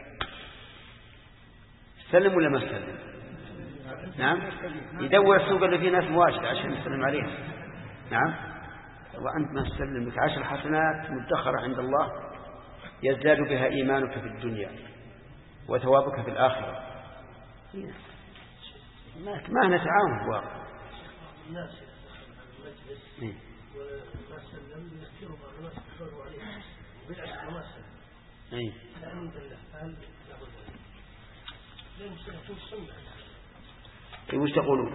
سلم ولا ما سلم؟ نعم، يدور السوق اللي فيه ناس واجد عشان يسلم عليهم. نعم، وأنت ما تسلم لك 10 حسنات مدخرة عند الله يزداد بها إيمانك في الدنيا وثوابك في الآخرة. ما نتعاون في الواقع. الناس المجلس وما سلم يذكرهم على ما استقروا عليه وبالعكس وما سلم الحمد لله. هل ليه مستحقون السنة؟ وش تقولون؟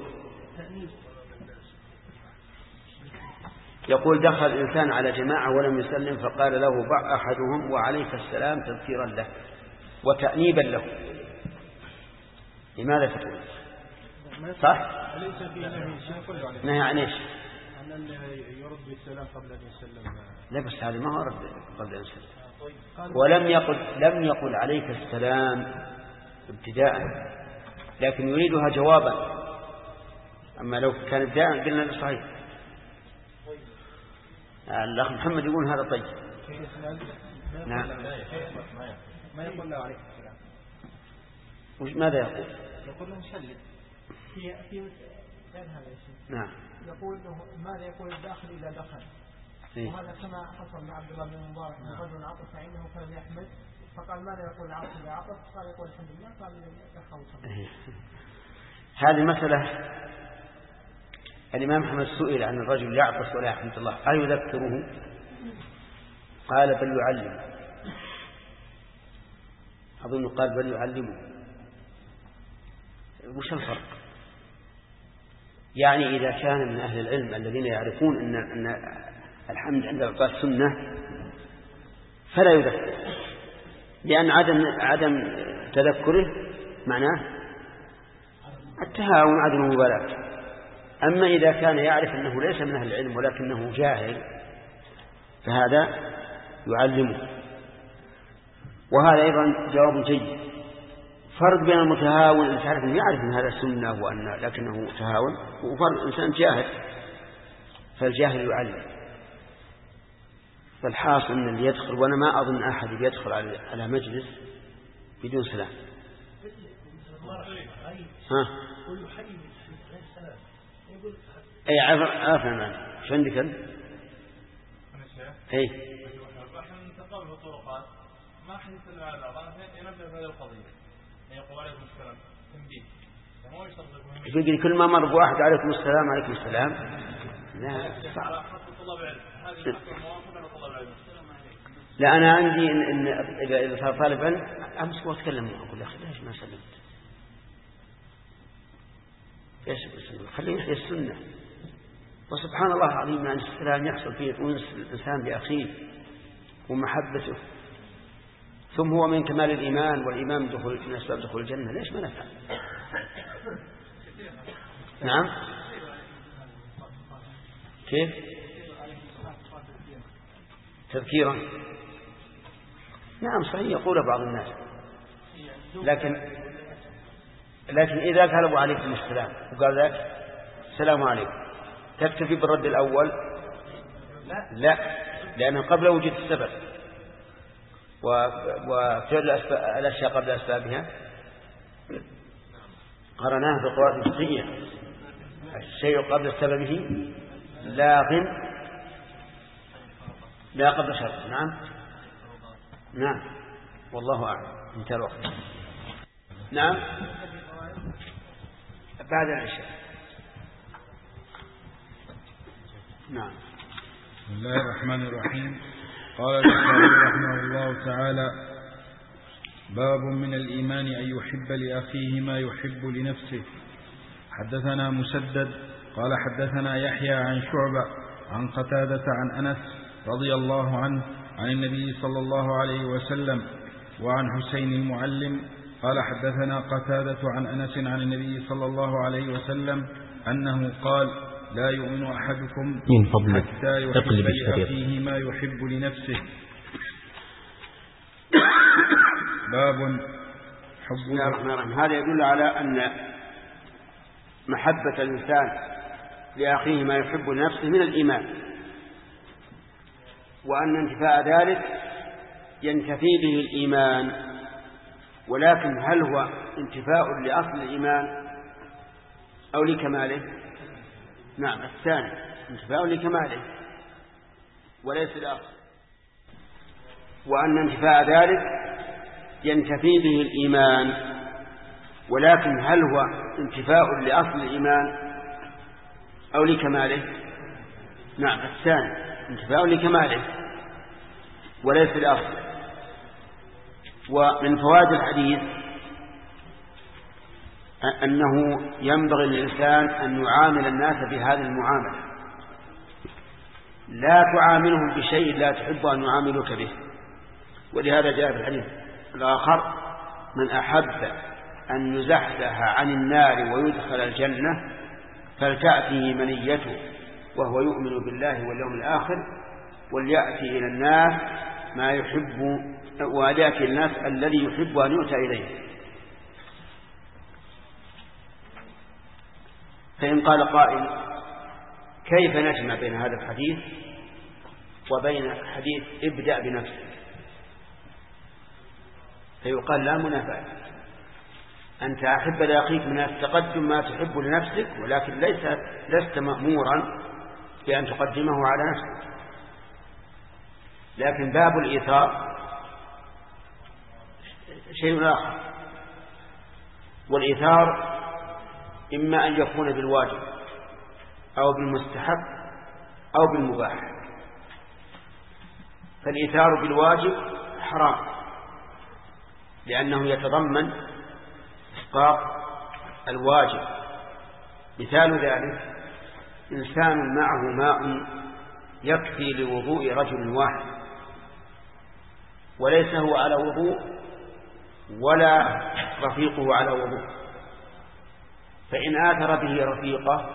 يقول دخل الإنسان على جماعة ولم يسلم فقال له ضع أحدهم وعليك السلام تذكيرا له وتأنيبا له. لماذا تقول؟ صح؟ نهي عن ايش؟ عن يرد بالسلام قبل أن يسلم. لا بس هذا ما هو رد قبل أن يسلم. لم يقل عليك السلام ابتداء، لكن يريدها جوابا. أما لو كان ابتداء قلنا صحيح. الأخ محمد يقول هذا طيب. نعم، ما يقول له عليك السلام. ماذا يقول؟ يقول له مسلم في هذا الشيء. نعم، يقول له ماذا يقول الداخل إذا دخل. وهذا كما حصل مع عبد الله بن مبارك من رجل عطس عنده فلم يحمد، فقال ماذا يقول العطس إذا عطس؟ قال يقول الحمد لله. قال يخوف. هذه مسألة. الإمام أحمد سئل عن الرجل يعطس ولا يحمد الله أيذكره؟ قال بل يعلم. أظن قال بل يعلمه. وش الفرق؟ يعني إذا كان من أهل العلم الذين يعرفون أن الحمد عند العطاس سنة فلا يذكر، لأن عدم تذكره معناه التهاون عدم المبالاة. أما إذا كان يعرف أنه ليس من أهل العلم ولكنه جاهل فهذا يعلمه. وهذا أيضا جواب جيد. فرق بين المتهاون اللي تعرف أنه يعرف أن هذا سنة لكنه متهاون، وفرق إنسان جاهل، فالجاهل يعلم. فالحاصل أن اللي يدخل، وأنا ما أظن أحد يدخل على مجلس بدون سلام. أي عفوا شو عندك أنت؟ أي ما حد يسلم على بعض ينبه هذه القضية يقول عليكم السلام تنبيه هو يقول كل ما مر بواحد عليكم السلام عليكم السلام. لا صعب. لا أنا عندي إن إذا صار طالب علم أمسك وأتكلم أقول يا أخي ليش ما سلمت؟ إيش خليه يحيي السنة. وسبحان الله العظيم أن السلام يحصل فيه أنس الإنسان بأخيه ومحبته، ثم هو من كمال الإيمان، والإيمان من أسباب دخول الجنة. ليش ما نفعل؟ نعم كيف تذكيرا؟ نعم صحيح يقول بعض الناس، لكن إذا قالوا عليكم السلام وقال ذاك السلام عليكم تكتفي بالرد الأول؟ لا، لأنه قبل وجود السبب، وفعل الأشياء قبل أسبابها قرناه بقواعد فقهية. الشيء قبل سببه لا قبل شرط. نعم والله أعلم. انتهى الوقت. نعم بعد العشاء. نعم. بسم الله الرحمن الرحيم. قال البخاري رحمه الله تعالى: باب من الإيمان أن يحب لأخيه ما يحب لنفسه. حدثنا مسدد قال حدثنا يحيى عن شعبة عن قتادة عن أنس رضي الله عنه عن النبي صلى الله عليه وسلم وعن حسين المعلم قال حدثنا قتادة عن أنس عن النبي صلى الله عليه وسلم أنه قال: لا يؤمن أحدكم حتى يحب لأخيه ما يحب لنفسه. باب حب الله. هذا يدل على أن محبة الإنسان لأخيه ما يحب لنفسه من الإيمان، وأن انتفاء ذلك ينتفي به الإيمان. ولكن هل هو انتفاء لأصل الإيمان أو لكماله؟ نعم الثاني انتفاء لكماله وليس الأصل. وأن انتفاء ذلك ينتفي به الإيمان، ولكن هل هو انتفاء لأصل الإيمان أو لكماله؟ نعم الثاني انتفاء لكماله وليس الأصل. ومن فوائد الحديث أنه ينبغي للإنسان أن يعامل الناس بهذه المعاملة، لا تعاملهم بشيء لا تحب أن يعاملوك به. ولهذا جاء في الحديث الآخر: من أحب أن يزحزح عن النار ويدخل الجنة فلتأتيه منيته وهو يؤمن بالله واليوم الآخر وليأتي إلى الناس ما يحب، وليأتي الناس الذي يحب أن يؤتى إليه. فإن قال قائل: كيف نجمع بين هذا الحديث وبين حديث ابدأ بنفسك؟ فيقال: لا منافاة. أنت أحب لأخيك من التقدم ما تحب لنفسك، ولكن لست مأمورا بأن تقدمه على نفسك. لكن باب الإيثار شيء آخر. والإيثار إما أن يكون بالواجب أو بالمستحب أو بالمباح. فالإيثار بالواجب حرام، لأنه يتضمن إسقاط الواجب. مثال ذلك: إنسان معه ماء يكفي لوضوء رجل واحد، وليس هو على وضوء ولا رفيقه على وضوء، فإن آثر به رفيقه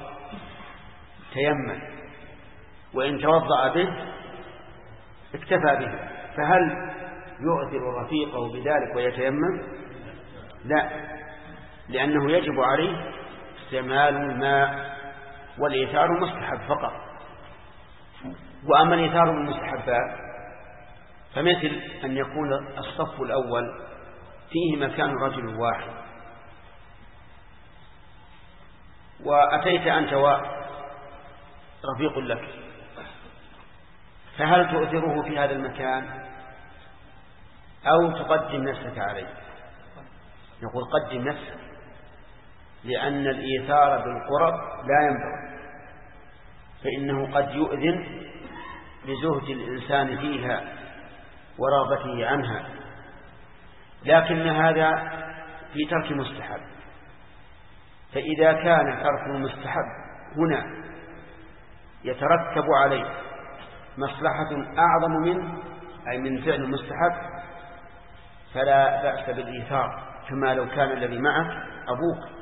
تيمم، وإن توضأ به اكتفى به. فهل يؤثر رفيقه بذلك ويتيمم؟ لا، لأنه يجب عليه استعمال الماء، والإيثار مستحب فقط. وأما الإيثار بالمستحبات فمثل أن يكون الصف الأول فيه مكان رجل واحد، وأتيت أنت ورفيق لك، فهل تؤثره في هذا المكان أو تقدم نفسك عليه؟ نقول قدم نفسك، لأن الإيثار بالقرب لا ينبغي، فإنه قد يؤذن لزهد الإنسان فيها ورغبته عنها، لكن هذا في ترك مستحب. فإذا كان ترك المستحب هنا يترتب عليه مصلحة أعظم منه، أي من فعل المستحب، فلا بأس بالإيثار، كما لو كان الذي معك أبوك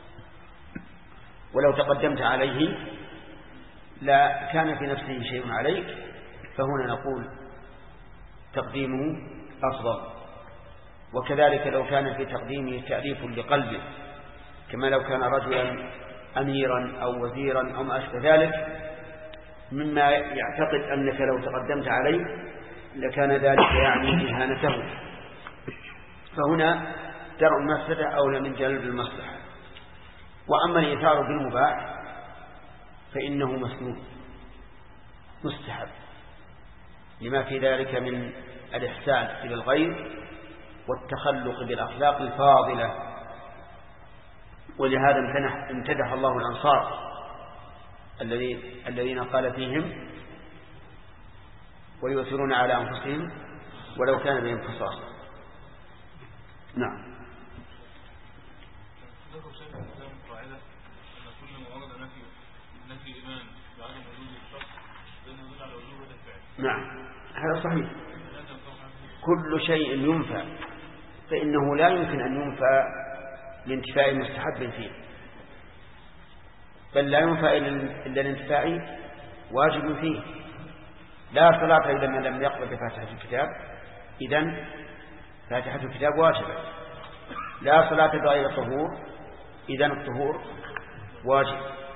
ولو تقدمت عليه لا كان في نفسه شيء عليك، فهنا نقول تقديمه أفضل. وكذلك لو كان في تقديمه تأليف لقلبه، كما لو كان رجلا أميرا أو وزيرا أو ما أشبه ذلك مما يعتقد أنك لو تقدمت عليه لكان ذلك يعني إهانته، فهنا درء المفسدة أولى من جلب المصلحة. وأما الإيثار بالمباح فإنه مسنون مستحب، لما في ذلك من الإحسان إلى الغير والتخلق بالأخلاق الفاضلة. ولهذا امتدح الله الأنصار الذين قال فيهم ويؤثرون على أنفسهم ولو كان بهم خصاصة. نعم. نعم هذا صحيح. كل شيء ينفع فإنه لا يمكن أن ينفع لانتفاع مستحب فيه، بل لا ينفع إلا الانتفاع واجب فيه. لا صلاة إذا من لم يقرأ بفاتحة الكتاب، إذن فاتحة الكتاب واجبة. لا صلاة بغير طهور، إذن الطهور واجب.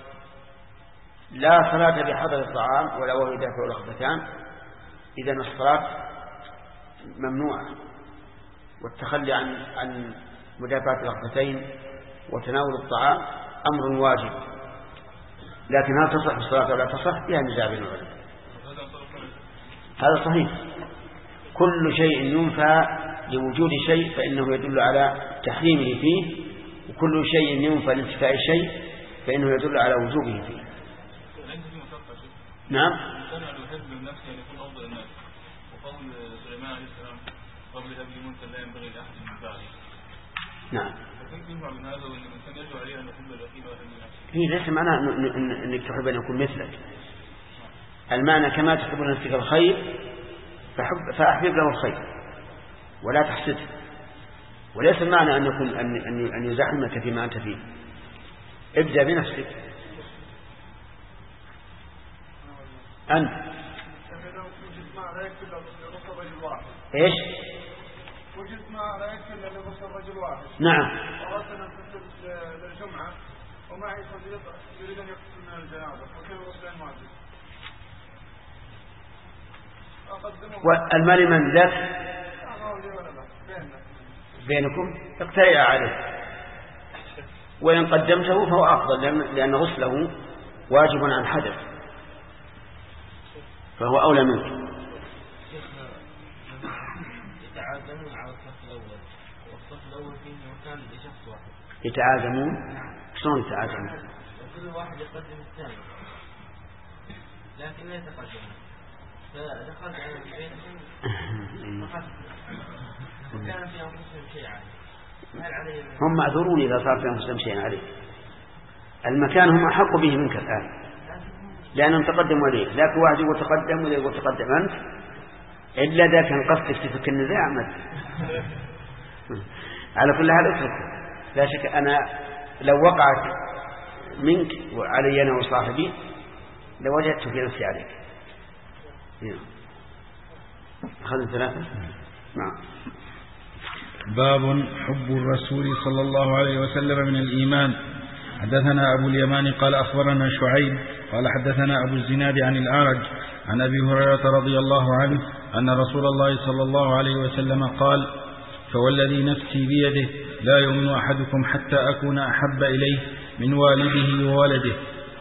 لا صلاة بحضر الطعام ولا وهو يدافع الخبثان، إذن الصلاة ممنوعة. والتخلي عن مدافعة الخبثين وتناول الطعام أمر واجب. لكن هل تصح الصلاة ولا تصح؟ فيها نزاع بين العلماء. هذا صحيح. كل شيء ينفى لوجود شيء فإنه يدل على تحريمه فيه، وكل شيء ينفى لانتفاء الشيء فإنه يدل على وجوبه فيه. نعم. نعم. هي ليس معناه أنك تحب أن يكون مثلك. المعنى كما تحب لنفسك الخير فأحبب له الخير ولا تحسده، وليس المعنى أن يكون أن يزاحمك فيما أنت فيه. ابدأ بنفسك أنت. إيش؟ وجدت ما لا يكفي إلا لبصر رجل واحد. نعم. أردت أن أتصل للجمعة ومعي صديق يريد أن يقصر من الجنازة وكيف غسلين واجب؟ والمال من لك بينكم اقترئ عليه، وإن قدمته فهو أفضل لأن غسله واجب عن حدث فهو أولى منك. يتعازمون على الصف الأول، والصف الأول فيه مكان لشخص واحد. يتعازمون؟ شلون يتعازمون؟ وكل واحد يقدم الثاني لكن لا يتقدم، فدخلت على بينهم وكان في أنفسهم شيء عليه. هم معذورون إذا صار في أنفسهم شيء عليه. المكان هم أحق به منك الآن لأنهم تقدموا إليك، لكن واحد يقول تقدم ولا يقول تقدم أنت، إلا ذا كان قصدك تفك النزاع عمد. على كل حال اتركه، لا شك. أنا لو وقعت منك وعلي أنا وصاحبي لوجدت في نفسي عليك. أخذ 3. نعم. باب حب الرسول صلى الله عليه وسلم من الإيمان. حدثنا أبو اليمان قال أخبرنا شعيب قال حدثنا أبو الزناد عن الأعرج عن أبي هريرة رضي الله عنه أن رسول الله صلى الله عليه وسلم قال: فوالذي نفسي بيده لا يؤمن أحدكم حتى أكون أحب إليه من والده وولده.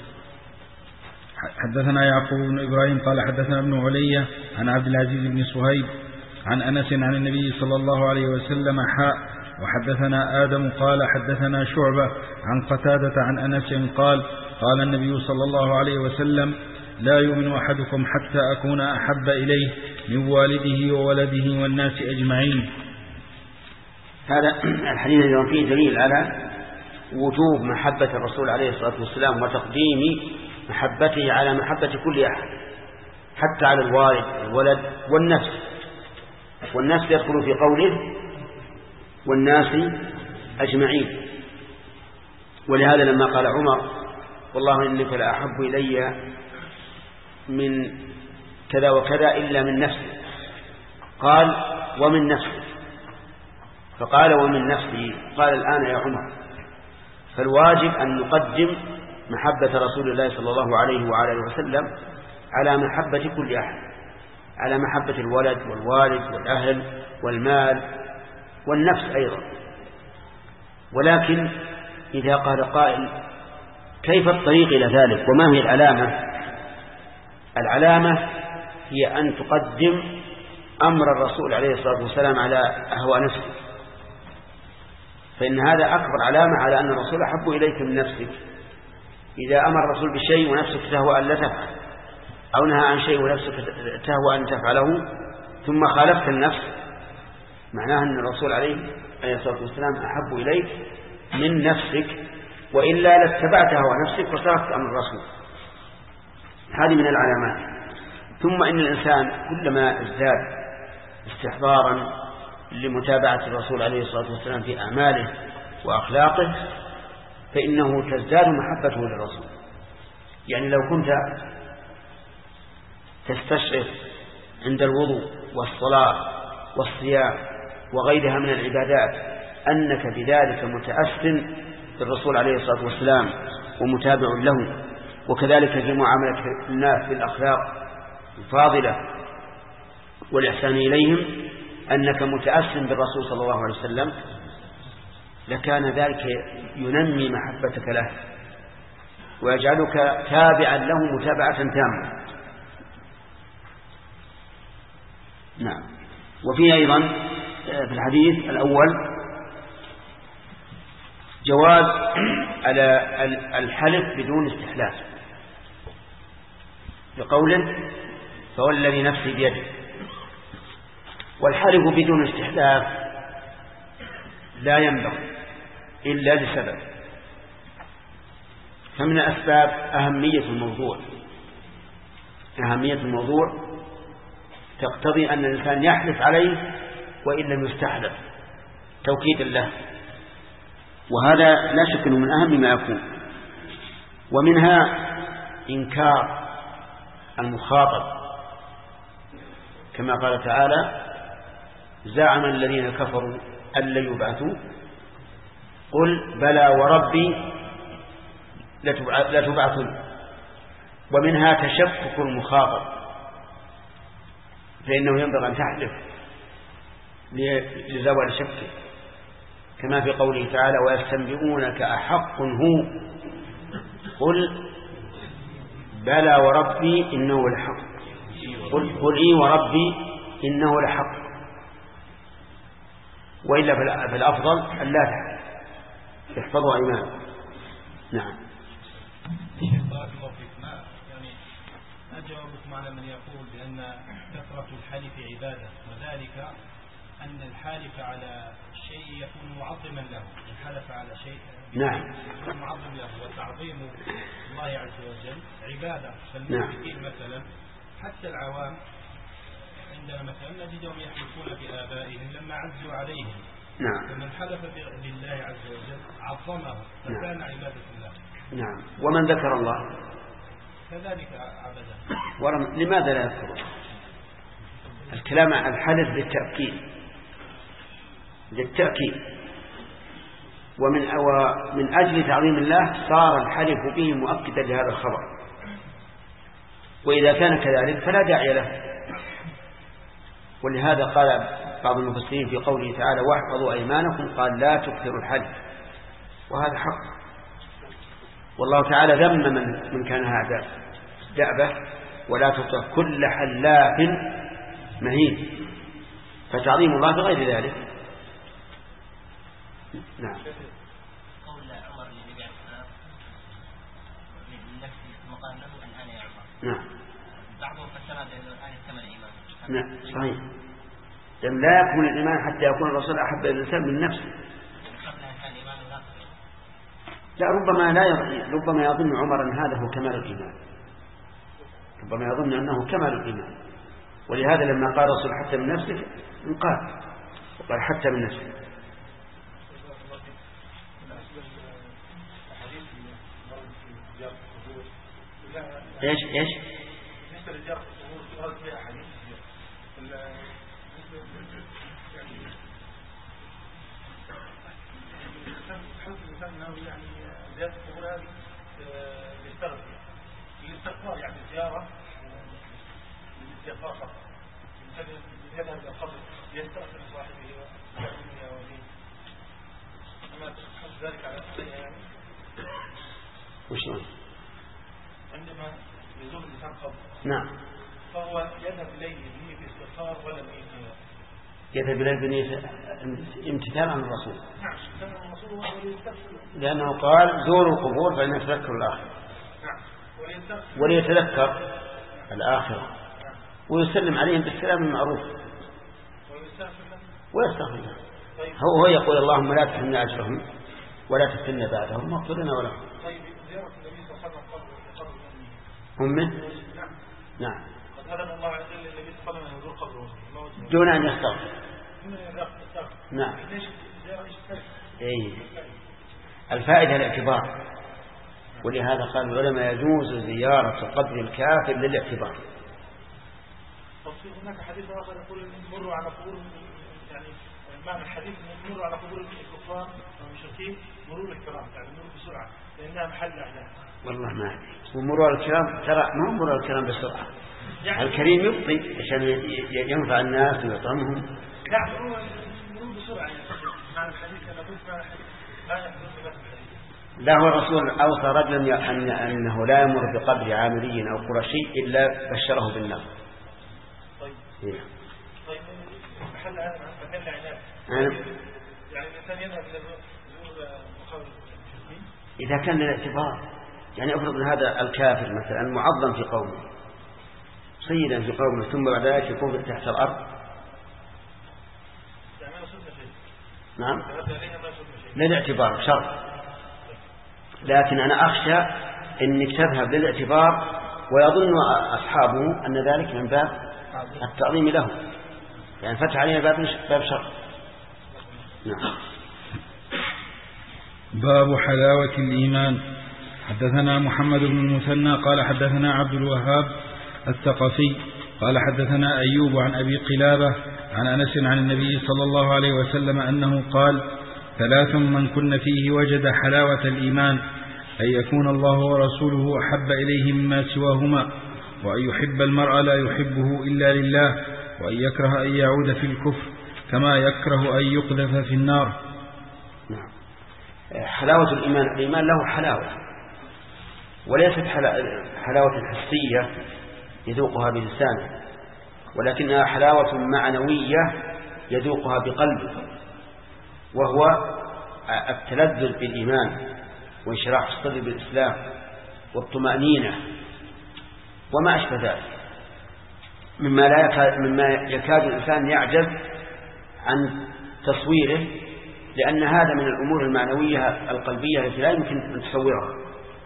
حدثنا يعقوب بن إبراهيم قال حدثنا ابن علي عن عبد العزيز بن صهيب عن أنس عن النبي صلى الله عليه وسلم وحدثنا آدم قال حدثنا شعبة عن قتادة عن أنس قال: قال النبي صلى الله عليه وسلم: لا يؤمن أحدكم حتى أكون أحب إليه من والده وولده والناس أجمعين. هذا الحديث الذي فيه دليل على وجوب محبة الرسول عليه الصلاة والسلام وتقديم محبته على محبة كل أحد، حتى على الوالد والولد والنفس. والنفس يدخل في قوله والناس أجمعين. ولهذا لما قال عمر: والله إنك لأحب إلي من كذا وكذا إلا من نفسي، قال: ومن نفسي. فقال: ومن نفسي. قال: الآن يا عمر. فالواجب أن نقدم محبة رسول الله صلى الله عليه وعلى وسلم على محبة كل أحد، على محبة الولد والوالد والأهل والمال والنفس أيضا. ولكن إذا قال قائل: كيف الطريق إلى ذلك وما هي العلامة؟ العلامة هي أن تقدم أمر الرسول عليه الصلاة والسلام على هوى نفسك، فإن هذا أكبر علامة على أن الرسول أحب إليك من نفسك. إذا أمر الرسول بشيء ونفسك تهوى أن لا تفعل، أو نهى عن شيء ونفسك تهوى أن تفعله ثم خالفت النفس، معناه أن الرسول عليه الصلاة والسلام أحب إليك من نفسك، وإلا لاتبعت هوى نفسك وتركت أمر الرسول. هذه من العلامات. ثم إن الإنسان كلما ازداد استحضارا لمتابعة الرسول عليه الصلاة والسلام في أعماله وأخلاقه فإنه تزداد محبته للرسول. يعني لو كنت تستشعر عند الوضوء والصلاة والصيام وغيرها من العبادات أنك بذلك متأثر بالرسول عليه الصلاة والسلام ومتابع له، وكذلك في معاملة الناس بالأخلاق الفاضلة والإحسان إليهم أنك متأثر بالرسول صلى الله عليه وسلم، لكان ذلك ينمي محبتك له ويجعلك تابعا له متابعة تامة. نعم. وفيه أيضا في الحديث الأول جواز على الحلف بدون استحلاف، بقوله: فوالذي نفسي بيده. والحلف بدون استحلاف لا ينبغي إلا لسبب. فمن أسباب أهمية الموضوع تقتضي أن الإنسان يحلف عليه وإن لم يستحلف توكيدا له، وهذا لا شك أنه من أهم ما يكون. ومنها إنكار المخاطب، كما قال تعالى: زعم الذين كفروا أن لن يبعثوا قل بلى وربي لتبعثن. ومنها تشكك المخاطب، فإنه ينبغي أن تحلف لزوال شكه، كما في قوله تعالى: ويستنبئونك أحق هو قل بلى وربي إنه لحق قل إي وربي إنه لحق. وإلا فالأفضل أن لا تحلف، احفظوا أيمان. نعم. يعني أجاوبكم على من يقول بأن كثرة الحلف عبادة، وذلك أن الحالف على شيء يكون معظما له، الحلف على شيء يكون معظم له، وتعظيم الله عز وجل عبادة. فالمشركين مثلا حتى العوام عندنا مثلا نجدهم يحلفون بآبائهم لما عزوا عليهم، فمن حلف بالله عز وجل عظمه فكان عبادة الله. نعم. ومن ذكر الله كذلك عبده. لماذا لا يذكره؟ الكلام عن الحلف للتأكيد ومن أجل تعظيم الله صار الحلف به مؤكدا لهذا الخبر، وإذا كان كذلك فلا داعي له. ولهذا قال بعض المفسرين في قوله تعالى واحفظوا أيمانكم قال لا تكثروا الحلف، وهذا حق. والله تعالى ذم من كان هذا دأبه ولا تطع كل حلاف مهين، فتعظيم الله بغير ذلك. نعم. قول عمر للنبي عليه الصلاة والسلام من نفسه ثم قال له الآن يا عمر. نعم. بعضهم فسر بأنه الآن اكتمل الإيمان. نعم صحيح. لم لا يكمل الإيمان حتى يكون الرسول أحب إلى الإنسان من نفسه. لا ربما يظن عمر أن هذا هو كمال الإيمان، ربما يظن أنه كمال الإيمان، ولهذا لما قال الرسول حتى من نفسه انقال وقال حتى من نفسه. ايش زيارة القبور هذه للاستغفار، يعني زيارة للاستغفار فقط، يذهب إلى القبر يستغفر صاحبه ويعلمه ودينه. أما تحس ذلك على أسئلة يعني وشلون؟ عندما يزور الإنسان قبر نعم فهو يذهب إليه بنية استغفار ولا بنية يذهب إليه بنية امتثال عن الرسول. نعم امتثال عن الرسول لأنه قال زوروا القبور فإن يتذكر الآخرة. نعم وليتذكر الآخرة ويسلم عليهم بالسلام المعروف ويستغفر لهم. هو يقول اللهم لا تحرمنا أجرهم ولا تفتنا بعدهم واغفر لنا ولهم. طيب زيارة النبي صلى الله عليه وسلم قبر أمه نعم قد هدم الله عز وجل النبي صلى الله عليه وسلم يزور قبره دون أن يستغفر. نعم الفائدة الاعتبار، ولهذا قال العلماء يجوز زيارة قبر الكافر للاعتبار. هناك حديث آخر يقول مروا على قبور، يعني معنى الحديث مروا على قبور الكفار والمشركين مرور الكرام، يعني مرور بسرعة لأنها محل أعلام. والله ما أدري ومرور الكرام ترى ما هو مرور الكرام بسرعة، يعني الكريم يبطي عشان ينفع الناس ويطعمهم. لا هو مرور بسرعة، يعني معنى الحديث أنا قلت معنى الحديث لا يحضر بس الحديث. لا هو الرسول أوصى رجلا أنه لا يمر بقبر عامري أو قرشي إلا بشره بالنار. طيب إيه. طيب محل عناد يعني الإنسان يذهب إلى زور مقابر المشركين إذا كان للاعتبار، يعني أفرض هذا الكافر مثلا معظم في قومه سيدا في قومه ثم بعد ذلك يكون تحت الأرض. يعني ما يصدنا شيء. نعم للاعتبار شرط، لكن أنا أخشى أنك تذهب للاعتبار ويظن أصحابه أن ذلك من باب التعظيم له، يعني فتح علينا باب شر. نعم. باب حلاوة الإيمان. حدثنا محمد بن المثنى قال حدثنا عبد الوهاب الثقفي قال حدثنا أيوب عن أبي قلابة عن أنس عن النبي صلى الله عليه وسلم أنه قال: 3 من كن فيه وجد حلاوة الإيمان: أن يكون الله ورسوله أحب إليه مما سواهما، وأن يحب المرء لا يحبه إلا لله، وأن يكره أن يعود في الكفر كما يكره أن يقذف في النار. نعم. حلاوة الإيمان له حلاوة، وليست حلاوة حسية يذوقها بلسانه، ولكنها حلاوة معنوية يذوقها بقلبه، وهو التلذذ بالإيمان وانشراح الصدر بالإسلام والطمأنينة وما أشبه ذلك مما يكاد الإنسان يعجز عن تصويره، لأن هذا من الأمور المعنوية القلبية التي لا يمكن أن تصورها.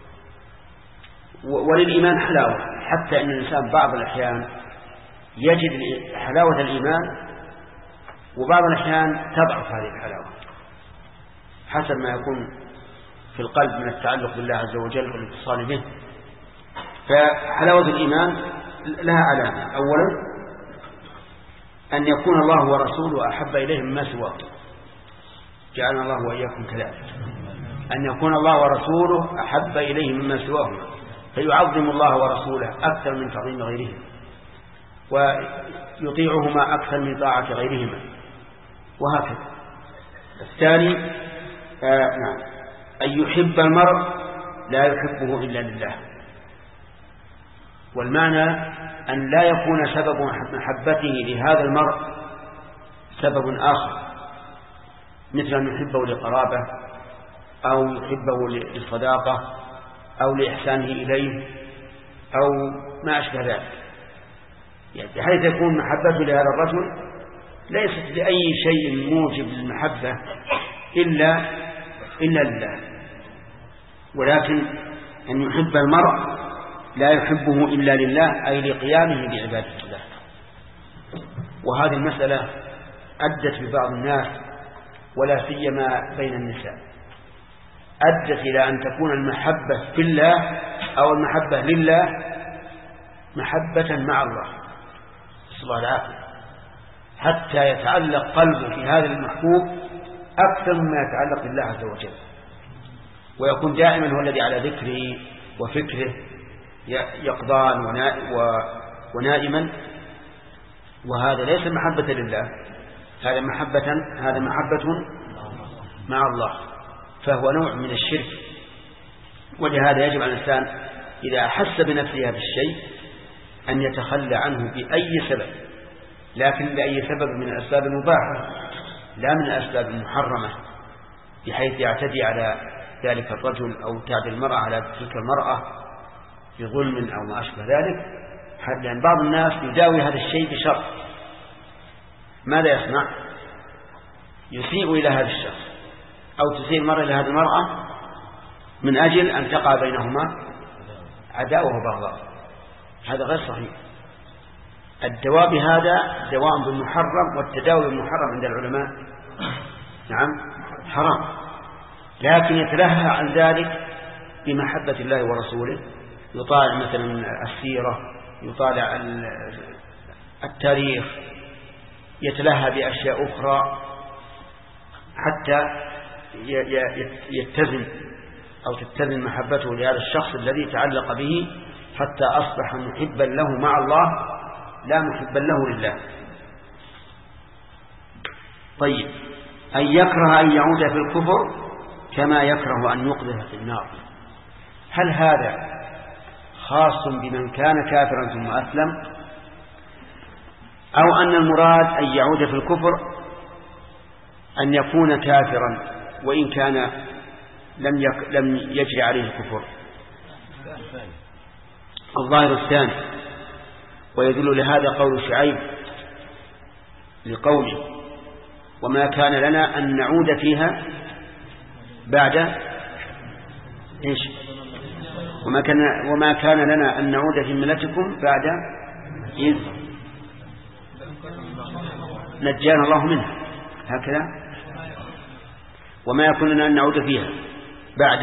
وللإيمان حلاوة، حتى أن الإنسان بعض الأحيان يجد حلاوة الإيمان وبعض الأحيان تضعف هذه الحلاوة حسب ما يكون في القلب من التعلق بالله عز وجل والاتصال به. فحلاوة الإيمان لها علامة: أولا أن يكون الله ورسوله أحب إليه مما سواه، جعلنا الله وإياكم كذلك، أن يكون الله ورسوله أحب إليه مما سواهما، فيعظم الله ورسوله أكثر من تعظيم غيرهم، ويطيعهما أكثر من طاعة غيرهما، وهكذا. الثاني نعم، أن يحب المرء لا يحبه إلا لله، والمعنى أن لا يكون سبب محبته لهذا المرء سبب آخر، مثل أن يحبه لقرابة أو يحبه للصداقة أو لإحسانه إليه أو ما أشبه ذلك، يعني بحيث يكون محبته لهذا الرجل ليست لأي شيء موجب للمحبة إلا لله، ولكن أن يحب المرء لا يحبه إلا لله، أي لقيامه بعبادة الله. وهذه المسألة أدت ببعض الناس ولا سيما بين النساء، أدت إلى أن تكون المحبة في الله أو المحبة لله محبة مع الله، نسأل الله العافية، حتى يتعلق قلبه في هذا المحبوب أكثر مما يتعلق بالله عز وجل، ويكون دائما هو الذي على ذكره وفكره يقظان ونائما، وهذا ليس محبة لله، هذا محبة مع الله، فهو نوع من الشرك. ولهذا يجب على الإنسان إذا أحس بنفسه هذا الشيء أن يتخلى عنه بأي سبب، لكن بأي سبب من الأسباب المباحة لا من الأسباب المحرمة، بحيث يعتدي على ذلك الرجل أو تعدي المرأة على تلك المرأة بظلم أو ما أشبه ذلك. لأن بعض الناس يداوي هذا الشيء بشر، ماذا يصنع؟ يسيء إلى هذا الشخص أو تسيء المرأة إلى هذه المرأة من أجل أن تقع بينهما عداوة وبغضاء، هذا غير صحيح. الدواء بهذا دواء بالمحرم، والتداوي بالمحرم عند العلماء نعم حرام، لكن يتلهى عن ذلك بمحبة الله ورسوله، يطالع مثلا السيرة، يطالع التاريخ، يتلهى بأشياء أخرى حتى يتزن أو تتزن محبته لهذا الشخص الذي تعلق به، حتى أصبح محبا له مع الله لا محبا له لله. طيب، أن يكره أن يعود في الكفر كما يكره أن يقذف في النار، هل هذا خاص بمن كان كافرا ثم أسلم، أو أن المراد أن يعود في الكفر أن يكون كافرا وإن كان لم يجري عليه الكفر؟ الظاهر الثاني، ويدل لهذا قول شعيب لقوله وما كان لنا أن نعود فيها بعد إيش؟ وما كان لنا أن نعود في ملتكم بعد إذ نجانا الله منها، هكذا. وما يكون لنا أن نعود فيها بعد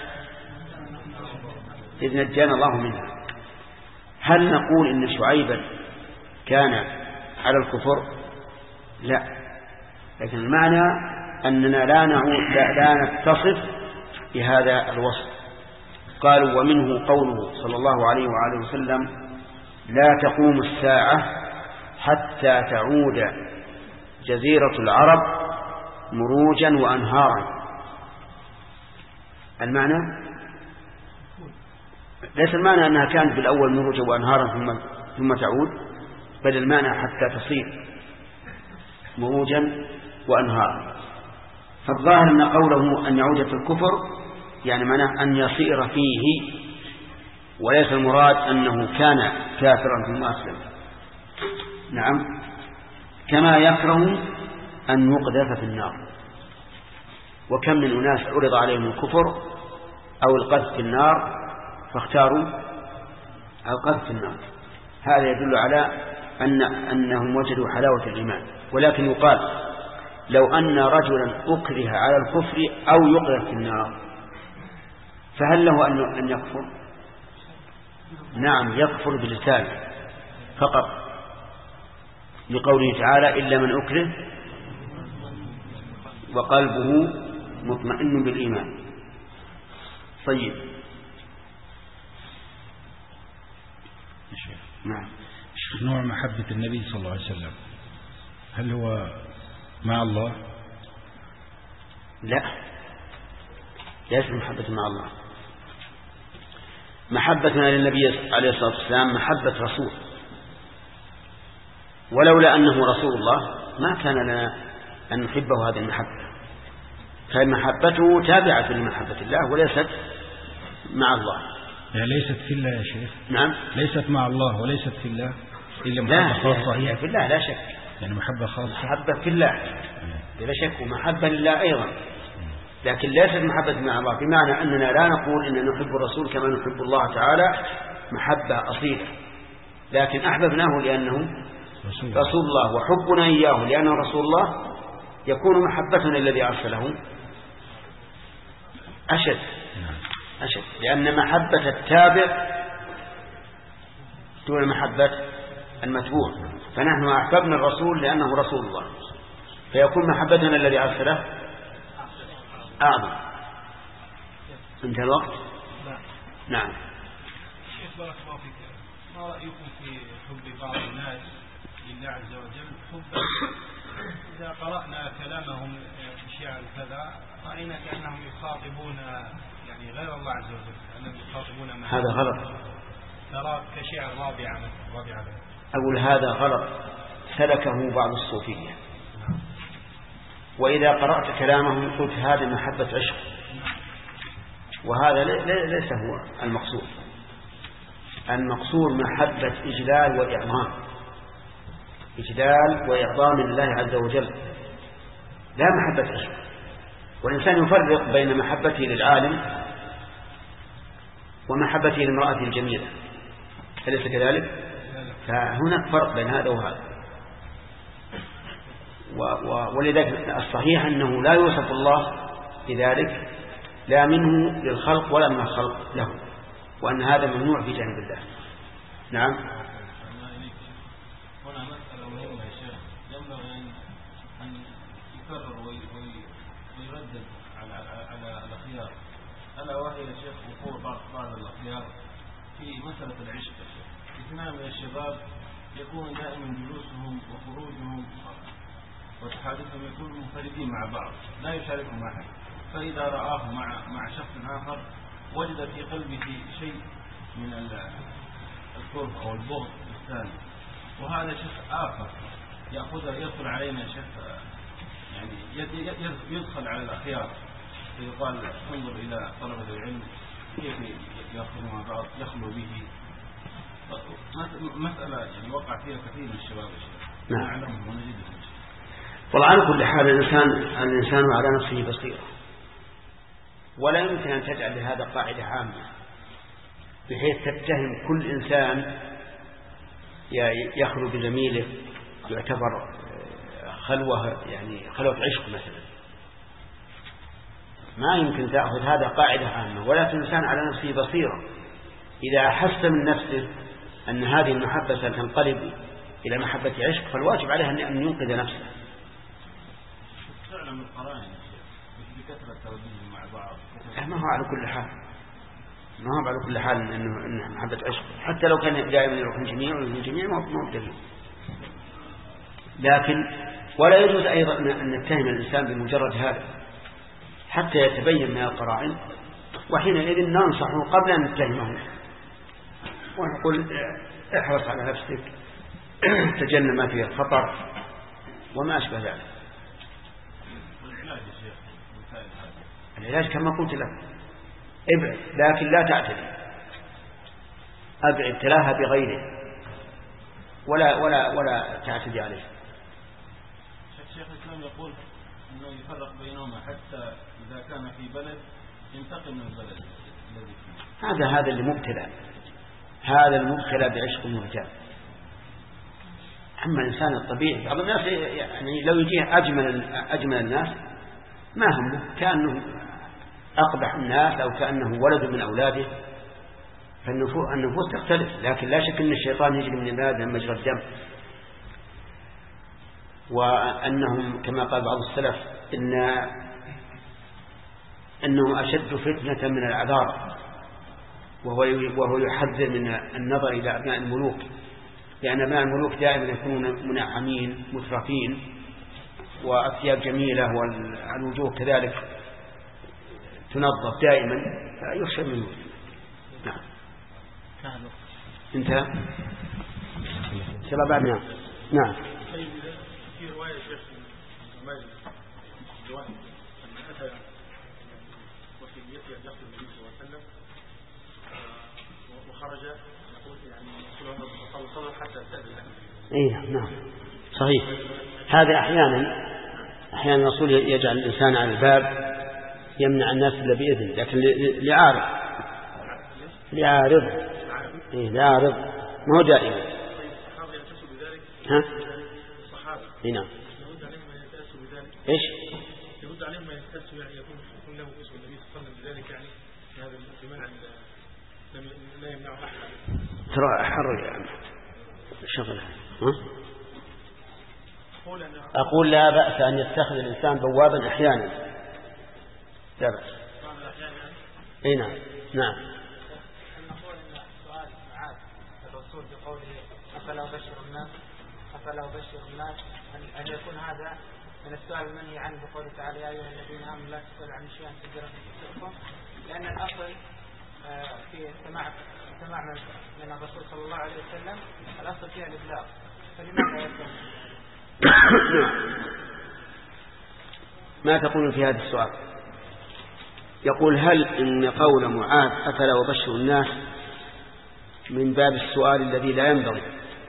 إذ نجانا الله منها. هل نقول إن شعيبا كان على الكفر؟ لا، لكن المعنى أننا لا نتصف بهذا الوصف. قالوا ومنه قوله صلى الله عليه وآله وسلم لا تقوم الساعة حتى تعود جزيرة العرب مروجا وأنهارا. المعنى ليس المعنى أنها كانت بالأول مروجا وأنهارا ثم تعود، بل المعنى حتى تصير مروجا وأنهارا. فالظاهر أن قوله أن يعود في الكفر يعني معناه أن يصير فيه، وليس المراد أنه كان كافرا ثم أسلم. نعم، كما يكره أن يقذف في النار. وكم من أناس عرض عليهم الكفر أو القذف في النار فاختاروا القذف في النار. هذا يدل على أنهم وجدوا حلاوة الإيمان. ولكن يقال لو أن رجلا أكره على الكفر أو يقذف في النار فهل له أن يكفر؟ نعم، يكفر بلسانه فقط، لقوله تعالى إلا من أكره وقلبه مطمئن بالإيمان. طيب. نعم. نوع محبة النبي صلى الله عليه وسلم هل هو مع الله؟ لا، ليس محبة مع الله. محبتنا للنبي عليه الصلاة والسلام محبة رسول، ولولا أنه رسول الله ما كان لنا أن نحبه هذه المحبة، فمحبته تابعة لمحبة الله وليست مع الله. يعني ليست في الله يا شيخ؟ نعم، ليست مع الله وليست في الله إلا محبة خاصة. هي في الله لا شك، يعني محبة خاصة، محبة في الله بلا شك، ومحبة لله أيضا، لكن ليست محبة مع الله، بمعنى أننا لا نقول إن نحب الرسول كما نحب الله تعالى محبة أصيلة، لكن أحببناه لأنه رسول الله، وحبنا إياه لأنه رسول الله يكون محبتنا الذي أرسله أشد، لأن محبة التابع دون محبة المتبوع، فنحن أحببنا الرسول لأنه رسول الله، فيكون محبتنا الذي أرسله أعظم. انتهى الوقت. نعم. شيخ بارك الله فيك، ما رأيكم في حب بعض الناس لله عز وجل حبا إذا قرأنا كلامهم في شعر كذا رأينا كأنهم يخاطبون يعني غير الله عز وجل، أنهم يخاطبون هذا غلط. ترى كشعر رابعة مثلا. أقول هذا غلط سلكه بعض الصوفية، وإذا قرأت كلامهم قلت هذا محبة عشق، وهذا ليس هو المقصود. المقصود محبة إجلال وإعظام، إجلال وإعظام لله عز وجل، لا محبة عشق. والإنسان يفرق بين محبته للعالم ومحبته لامرأته الجميلة، أليس كذلك؟ فهناك فرق بين هذا وهذا، ولذلك الصحيح أنه لا يوصف الله بذلك لا منه للخلق ولا من الخلق له، وأن هذا ممنوع في جانب الله. نعم. هنا مسألة مهمة يا شيخ، ينبغي أن يكرر ويردد على الأخيار، ألا وهي يا شيخ وقوع بعض الأخيار في مسألة العشق يا شيخ. اثنان من الشباب يكون دائما جلوسهم وخروجهم وتحادثهم يكونوا منفردين مع بعض لا يشاركهم أحد، فإذا رآه مع شخص آخر وجد في قلبه شيء من الكره أو البغض الثاني، وهذا شيء آخر يدخل علينا شيء يعني يدخل على الأخيار، فيقال انظر إلى طلبة العلم كيف يأخذوا مع بعض يخلو به. مسألة يعني وقع فيها كثير من الشباب يا شيخ. نعم. نعلمهم ونجدهم. والله على كل حال الإنسان على نفسه بصيرة، ولا يمكن أن تجعل لهذا قاعدة عامة بحيث تتهم كل إنسان يخلو بزميله يعتبر خلوة، يعني خلوة عشق مثلا. ما يمكن تأخذ هذا قاعدة عامة، ولكن الإنسان على نفسه بصيرة، إذا أحس من نفسه أن هذه المحبة ستنقلب إلى محبة عشق فالواجب عليه أن ينقذ نفسه. فعلا من القرائن بكثرة التوجيه مع بعض. ما هو على كل حال إنه محبة عشق، حتى لو كان دائما يروحون جميع ما هو دليل. لكن ولا يجوز أيضا أن نتهم الإنسان بمجرد هذا حتى يتبين من القرائن، وحينئذ ننصحه قبل أن نتهمه ونقول احرص على نفسك، تجنب ما فيه الخطر وما أشبه ذلك. العلاج كما قلت لك ابعد، لكن لا تعتدي، ابعد تلاها بغيره ولا تعتدي عليه. الشيخ الإسلام يقول أنه يفرق بينهما حتى إذا كان في بلد ينتقل من البلد الذي فيه. هذا اللي مبتلى، هذا المبتلى بعشق مرجع. أما الإنسان الطبيعي بعض الناس يعني لو يجيه أجمل الناس ما همه، كأنه أقبح الناس أو كأنه ولد من أولاده، فالنفوس تختلف، لكن لا شك أن الشيطان يجري من البلاد من مجرى الدم. وأنهم كما قال بعض السلف أنهم أشد فتنة من العذار، وهو يحذر من النظر إلى أبناء الملوك، لأن أبناء الملوك دائما يكونون منعمين مترفين وأثياب جميلة والوجوه كذلك تنظف دائما، فيخشى منه. نعم انتهى بعد. نعم في رواية شيخ المجلس الجوانب أن أتى وفيته أن يقتل النبي صلى الله عليه وسلم وخرج يقول يعني يقول صلى حتى استأذن. نعم صحيح. هذا أحيانا الرسول يجعل الإنسان على الباب يمنع الناس إلا بإذن، لكن لعارض ما هو دائما. ها؟ نعم. ايش؟ يرد عليهم ما يستأسوا يعني يكون له اسم النبي صلى الله عليه وسلم بذلك، يعني هذا المنع لا يمنع أحد. ترى حر يعني شغله. أقول لا بأس أن يتخذ الإنسان بوابا أحيانا، لا بأس. نعم. نعم. نقول إن سؤال معاذ الرسول بقوله أفلا أبشر الناس أن يكون هذا من السؤال المنهي عنه بقوله تعالى يا أيها الذين آمنوا لا تسألوا عن شيء تجرى تسؤكم، لأن الأصل في سماع من الرسول صلى الله عليه وسلم الأصل فيها الإبلاغ، فلماذا يكون؟ ما تقول في هذا السؤال؟ يقول هل إن قول معاذ أفلا أبشر الناس من باب السؤال الذي لا ينبغي،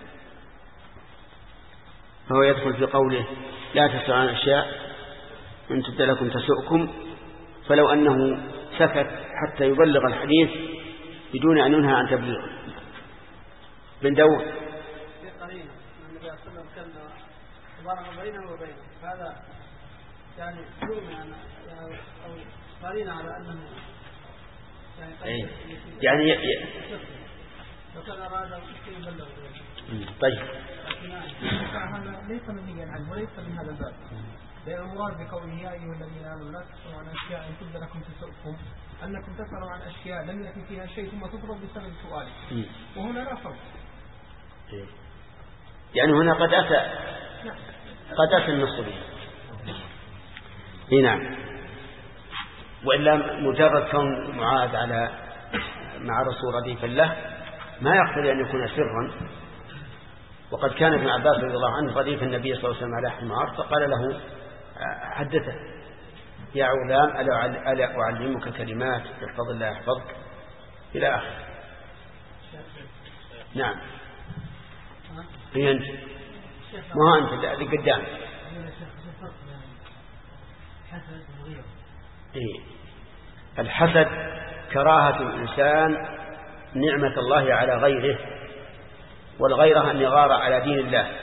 فهو يدخل في قوله لا تسألوا عن أشياء إن تبد لكم تسؤكم، فلو أنه سكت حتى يبلغ الحديث بدون أن ينهى عن تبليغه. بن داود النبي صلى الله عليه وسلم كان مبارك بينه وبينه، هذا يعني أو قرينا على أنه يعني وكان أراد أن يبلغ. طيب هذا ليس منهيا عنه وليس من هذا الباب، لأن المراد بقوله يا أيها الذين آمنوا لا تسألوا عن أشياء إن تبد لكم تسؤكم، أنكم تسألوا عن أشياء لم يكن فيها شيء ثم تضرب بسبب سؤالك، وهنا لا فرق. يعني هنا قد أتى النص به. نعم. وإلا مجرد كون معاذ مع رسول رديفا له ما يقتضي أن يكون سرا. وقد كان ابن عباس رضي الله عنه رديف النبي صلى الله عليه وسلم على حمار، فقال له حدثه يا غلام ألا أعلمك كلمات يحفظ الله يحفظك إلى آخر. نعم. أنت ما أنت اللي قدام. الحسد كراهة الإنسان نعمة الله على غيره، والغيرة أن يغار على دين الله.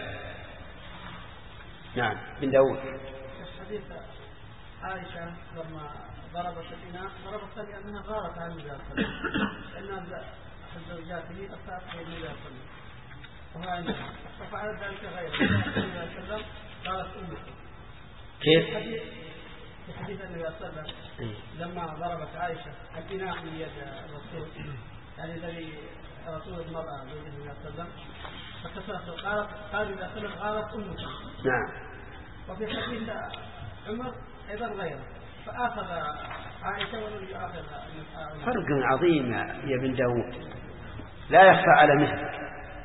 نعم. بن داود. حديث عائشة لما ضربت الإناء ضربت لأنها غارت عن النبي صلى الله عليه وسلم، لأن أحد زوجاته أفتأت به النبي صلى الله عليه وسلم وهو عندها، ففعلت ذلك غيره النبي صلى الله عليه وسلم قالت أمك. كيف؟ في حديث النبي صلى الله عليه وسلم لما ضربت عائشة الإناء من يد الرسول، يعني الذي رسول المرأة زوج النبي صلى الله عليه وسلم، فكسرت قال إذا سلم غارت أمك. نعم. وفي حديث عمر أيضا غيره، فآخذ عائشة ولم يآخذ. فرق عظيم يا بن داود لا يخفى على مثلك.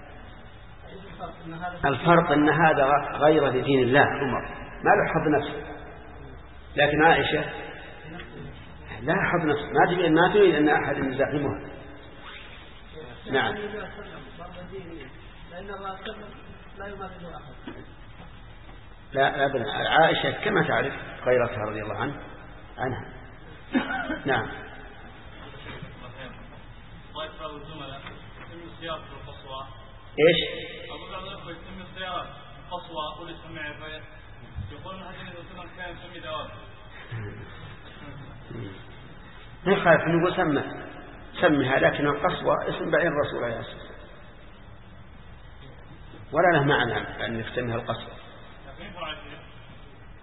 الفرق أن هذا غير لدين الله، عمر ما له حظ نفسه، لكن عائشة لا حظ نفسه، ما تريد أن أحد يزاحمها. نعم. لأن الله لا يماثل أحد. لا أبدا. عائشة كما تعرف غيرتها رضي الله عنها. نعم. ايش؟ أبو بعض الأخوة يسمي السيارات قصوى أقول يسمي عفاية، يقول من حسن إذا سمع كان يسمي دواب. ما يخالف نقول سمها، لكن القصوى اسم بعين الرسول عليه الصلاة والسلام، ولا له معنى أن نسميها القصوى. لكن ينفع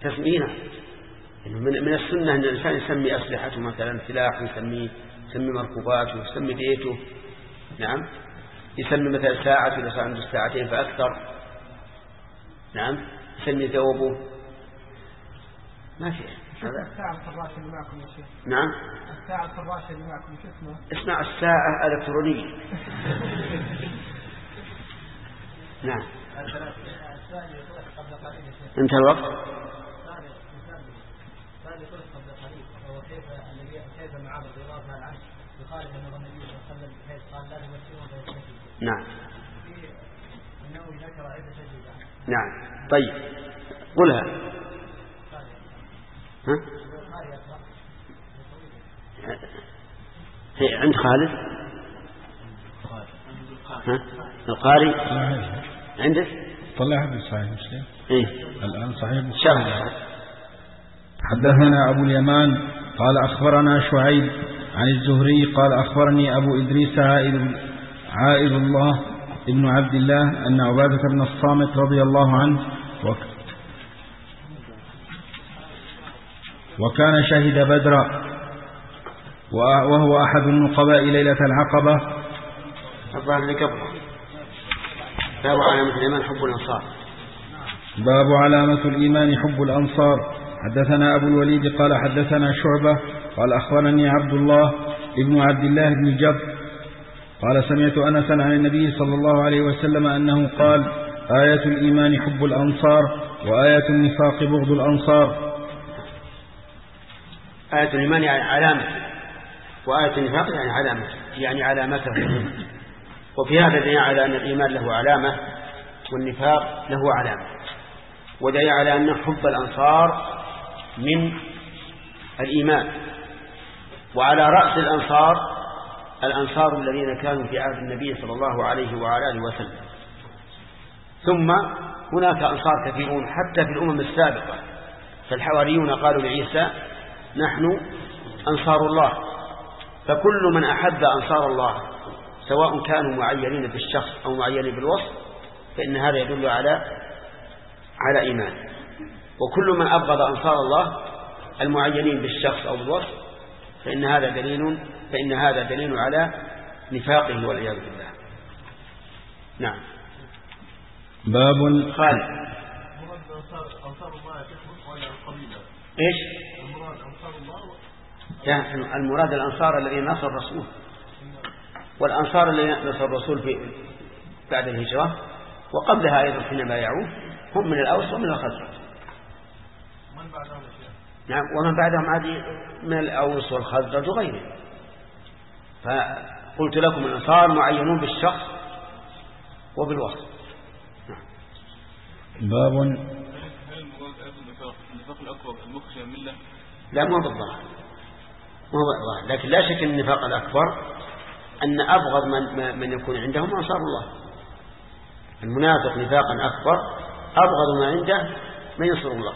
تسمينا من السنة أن الإنسان يسمي أسلحته مثلا سلاح، يسمي مركوباته، يسمي بيته. نعم، يسمي مثلا ساعة إذا صار عنده ساعتين فأكثر. نعم، يسمي ثوبه. ما في الساعة الفراشة اللي معكم يا شيخ. نعم، الساعة الفراشة اللي معكم شو اسمها؟ اسمع، الساعة الإلكترونية. نعم. انتهى الوقت. نعم. نعم. طيب قلها. ها؟ هي عند خالد. ها؟ القاري عندك؟ طلعها بالصحيح مسلم. إيه؟ الآن صحيح شرح. حدثنا أبو اليمان قال أخبرنا شعيب عن الزهري قال أخبرني أبو إدريس عائذ الله ابن عبد الله أن عبادة بن الصامت رضي الله عنه وكان شهد بدرا وهو أحد النقباء ليلة العقبة. الظاهر اللي قبله باب علامة الإيمان حب الأنصار. باب علامة الإيمان حب الأنصار. حدثنا أبو الوليد قال حدثنا شعبة قال أخبرني عبد الله ابن عبد الله بن جبر قال سمعت أنسا عن النبي صلى الله عليه وسلم أنه قال آية الإيمان حب الأنصار وآية النفاق بغض الأنصار. آية الإيمان يعني علامة، وآية النفاق يعني علامته. وفي هذا دليل على أن الإيمان له علامة والنفاق له علامة، ودليل على أن حب الأنصار من الإيمان. وعلى رأس الأنصار الذين كانوا في عهد النبي صلى الله عليه وعلى آله وسلم. ثم هناك أنصار كثيرون حتى في الأمم السابقة، فالحواريون قالوا لعيسى نحن أنصار الله. فكل من أحب أنصار الله سواء كانوا معينين بالشخص أو معينين بالوصف فإن هذا يدل على إيمان. وكل من أبغض أنصار الله المعينين بالشخص أو بالوصف فإن هذا دليل على نفاقه والعياذ بالله. نعم. باب خالد. إيش؟ المراد الأنصار الذين نصر الرسول، والأنصار الذين نصر الرسول بعد الهجرة وقبلها أيضا حينما يعود هم من الأوس ومن الخزرج. نعم، ومن بعدهم عادي من الأوس والخزرج وغيره. فقلت لكم الأنصار معينون بالشخص وبالوصف. باب هل المراد النفاق الأكبر المخشى من الله؟ لا، مو بالظاهر، لكن لا شك أن النفاق الأكبر أن أبغض من يكون عندهم أنصار الله. المنافق نفاقا أكبر أبغض ما عنده من ينصر الله.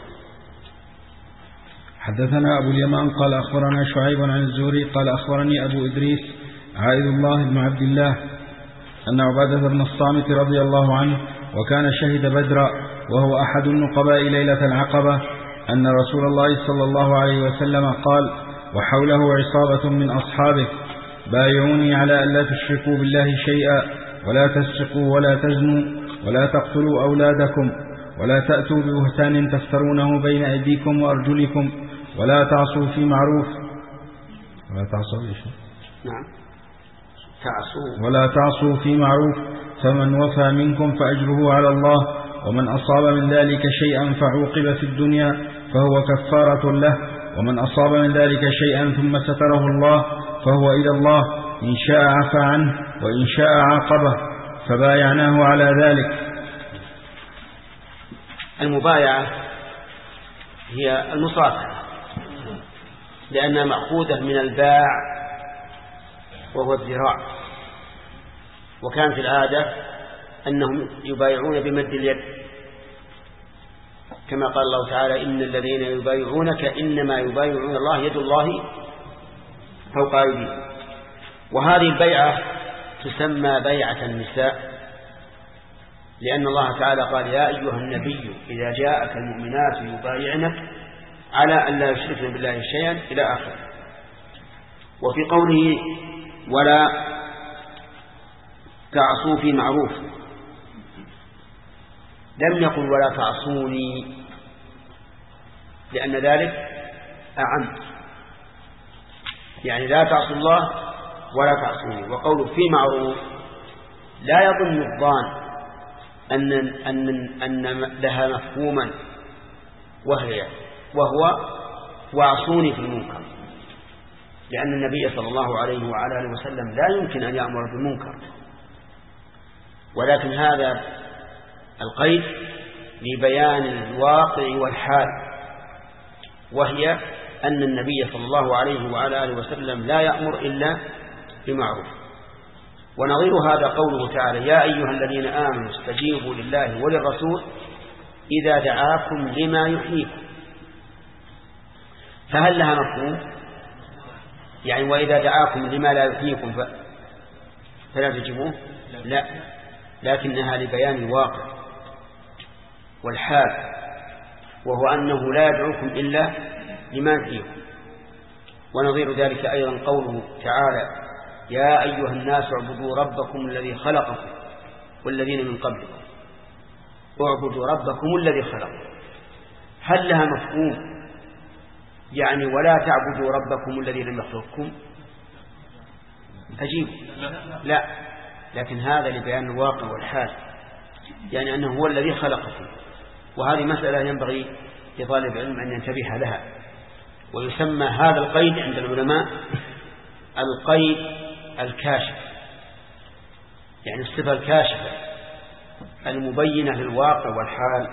حدثنا أبو اليمان قال أخبرنا شعيب عن الزهري قال أخبرني أبو إدريس عائذ الله بن عبد الله أن عبادة بن الصامت رضي الله عنه وكان شهد بدرا وهو أحد النقباء ليلة العقبة أن رسول الله صلى الله عليه وسلم قال وحوله عصابة من أصحابه بايعوني على أن لا تشركوا بالله شيئا ولا تسرقوا ولا تزنوا ولا تقتلوا أولادكم ولا تأتوا ببهتان تفترونه بين أيديكم وأرجلكم ولا تعصوا في معروف ولا تعصوا في معروف فمن وفى منكم فأجره على الله ومن أصاب من ذلك شيئا فعوقب في الدنيا فهو كفارة له ومن أصاب من ذلك شيئا ثم ستره الله فهو إلى الله إن شاء عفى عنه وإن شاء عاقبه فبايعناه على ذلك. المبايعة هي المصافحة لأنها مأخوذة من الباع وهو الذراع، وكانت العادة أنهم يبايعون بمد اليد كما قال الله تعالى إن الذين يبايعونك إنما يبايعون الله يد الله فوق أيديهم. وهذه البيعة تسمى بيعة النساء لأن الله تعالى قال يا أيها النبي إذا جاءك المؤمنات يبايعنك على أن لا يشركن بالله شيئا إلى آخره. وفي قوله ولا تعصوا في معروف لم يقل ولا تعصوني، لأن ذلك أعم، يعني لا تعصوا الله ولا تعصوني. وقوله في معروف لا يظن الظان أن لها مفهوما وهو واعصوني في المنكر، لأن النبي صلى الله عليه وعلى آله وسلم لا يمكن أن يأمر بالمنكر، ولكن هذا القيد لبيان الواقع والحال، وهي أن النبي صلى الله عليه وعلى آله وسلم لا يأمر إلا بمعروف. ونظير هذا قوله تعالى يا أيها الذين آمنوا استجيبوا لله وللرسول إذا دعاكم لما يحييكم، فهل لها مفهوم؟ يعني وإذا دعاكم لما لا يحييكم فلا تجيبوه؟ لا، لكنها لبيان الواقع والحال، وهو أنه لا يدعوكم إلا لما يحييكم. ونظير ذلك أيضا قوله تعالى يا أيها الناس اعبدوا ربكم الذي خلقكم والذين من قبلكم، اعبدوا ربكم الذي خلقكم، هل لها مفهوم؟ يعني ولا تعبدوا ربكم الذي لم يخلقكم؟ أجيب لا، لكن هذا لبيان الواقع والحال، يعني أنه هو الذي خلقكم. وهذه مسألة ينبغي لطالب علم أن ينتبه لها، ويسمى هذا القيد عند العلماء القيد الكاشف، يعني الصفة الكاشفة المبينة للواقع والحال.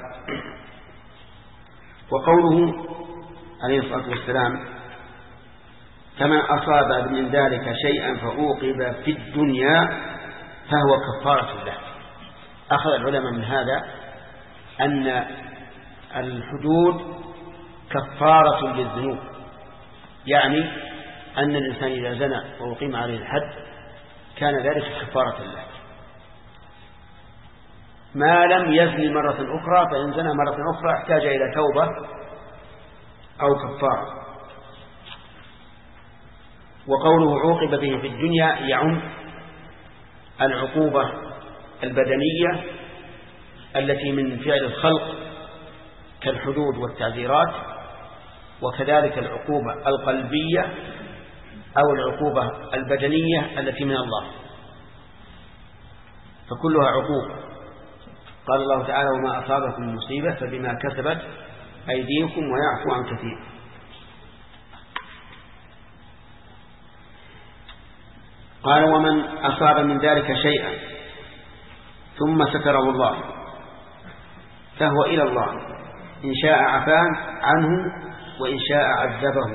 وقوله عليه الصلاة والسلام فمن أصاب من ذلك شيئا فعوقب في الدنيا فهو كفارة له. أخذ العلماء من هذا أن الحدود كفارة للذنوب، يعني أن الإنسان إذا زنى وأقيم عليه الحد كان ذلك كفارة له، ما لم يزني مرة أخرى، فإن زنى مرة أخرى احتاج إلى توبة أو كفارة. وقوله عوقب به في الدنيا يعم العقوبة البدنية التي من فعل الخلق كالحدود والتعزيرات، وكذلك العقوبة القلبية أو العقوبة البدنية التي من الله، فكلها عقوبة. قال الله تعالى وما أصابكم من مصيبة فبما كسبت أيديكم ويعفو عن كثير. قال ومن أصاب من ذلك شيئا ثم ستره الله فهو إلى الله، إن شاء عفا عنه وإن شاء عذبه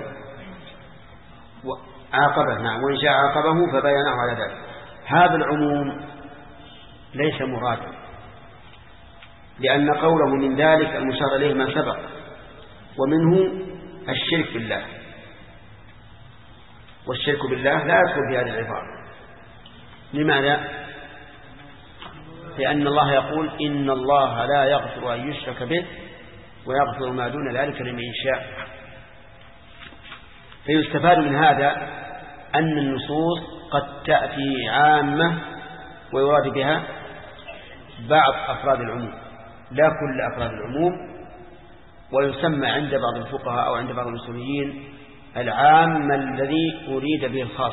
عاقبه، نعم، وإن شاء عاقبه فبينه على ذلك. هذا العموم ليس مرادا، لأن قوله من ذلك المشار إليه ما سبق، ومنه الشرك بالله، والشرك بالله لا يدخل في هذه العبارة. لماذا؟ لأن الله يقول إن الله لا يغفر أن يشرك به ويغفر ما دون ذلك لمن يشاء. فيستفاد من هذا أن النصوص قد تأتي عامة ويراد بها بعض أفراد العموم لا كل أفراد العموم، ويسمى عند بعض الفقهاء أو عند بعض الأصوليين العام الذي أريد به الخاص.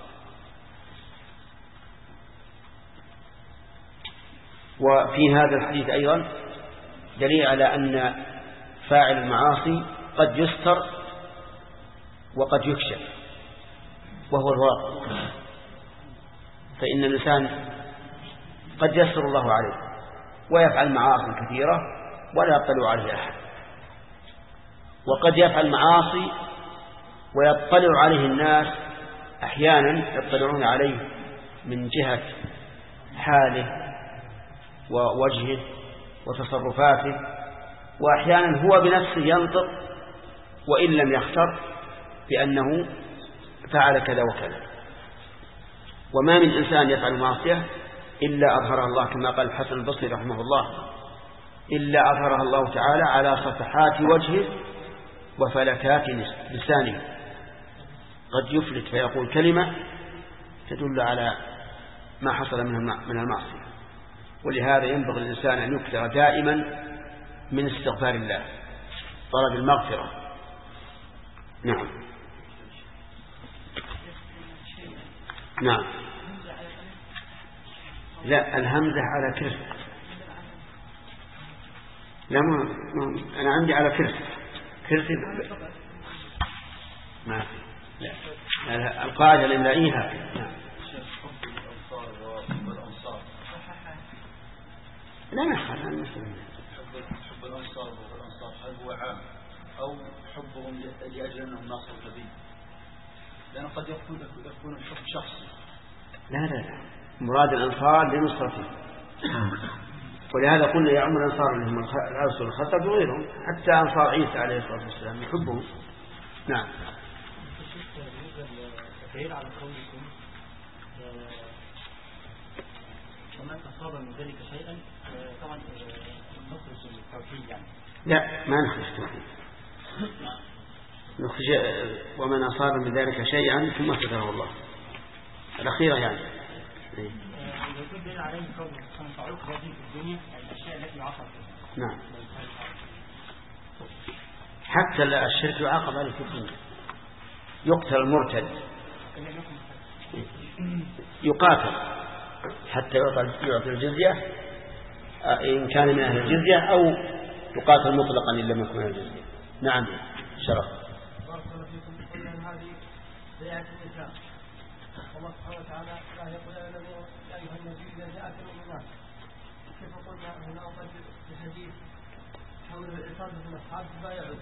وفي هذا الحديث أيضا دليل على أن فاعل المعاصي قد يستر وقد يكشف، وهو الواقع، فإن الإنسان قد يسر الله عليه ويفعل معاصي كثيرة ولا يطلع عليه أحد، وقد يفعل معاصي ويطلع عليه الناس، أحيانا يطلعون عليه من جهة حاله ووجهه وتصرفاته، وأحيانا هو بنفسه ينطق وإن لم يختر بأنه فعل كذا وكذا. وما من إنسان يفعل معصية إلا أظهرها الله، كما قال الحسن البصري رحمه الله: إلا أظهرها الله تعالى على صفحات وجهه وفلتات لسانه. قد يفلت فيقول كلمة تدل على ما حصل من المعصية. ولهذا ينبغي للإنسان أن يكثر دائما من استغفار الله، طلب المغفرة. نعم. نعم. لا، الهمزة على كرس. لا، أنا عندي على كرسي ما في. لا، القاعدة الإملائية. لا نحن حب الأنصار والأنصار هل هو عام أو حبهم لأجل أنهم ناصر النبي؟ لأنه قد يكون الحب شخصي. لا، مراد الأنصار لنصرته. ولهذا قلنا يا عمر الأنصار اللي هم الأوس والخزرج وغيرهم، حتى أنصار عيسى عليه الصلاة والسلام يحبهم. نعم. تفعيل على قولكم ومن أصاب من ذلك شيئا، طبعا نخرج التوحيد يعني. لا، ما نخرج التوحيد، نخرج ومن أصاب من ذلك شيئا ثم ستره الله، الأخيرة يعني. يكون بين عليهم قول سنفعلك هذه في الدنيا الأشياء التي يعاقب فيها. نعم. حتى الشرك يعاقب عليه في الدنيا، يقتل المرتد، يقاتل حتى يعطي الجزية إن كان من أهل الجزية، أو يقاتل مطلقا إن لم يكن من أهل الجزية. نعم. شرف. بارك الله فيكم. قلنا أن هذه بيعة النساء، الله سبحانه وتعالى لا يقول يا أيها النبي إذا جاءك المؤمنات، كيف قلنا هنا أوقات في الحديث حول الإنسان في الأصحاب بايعوا.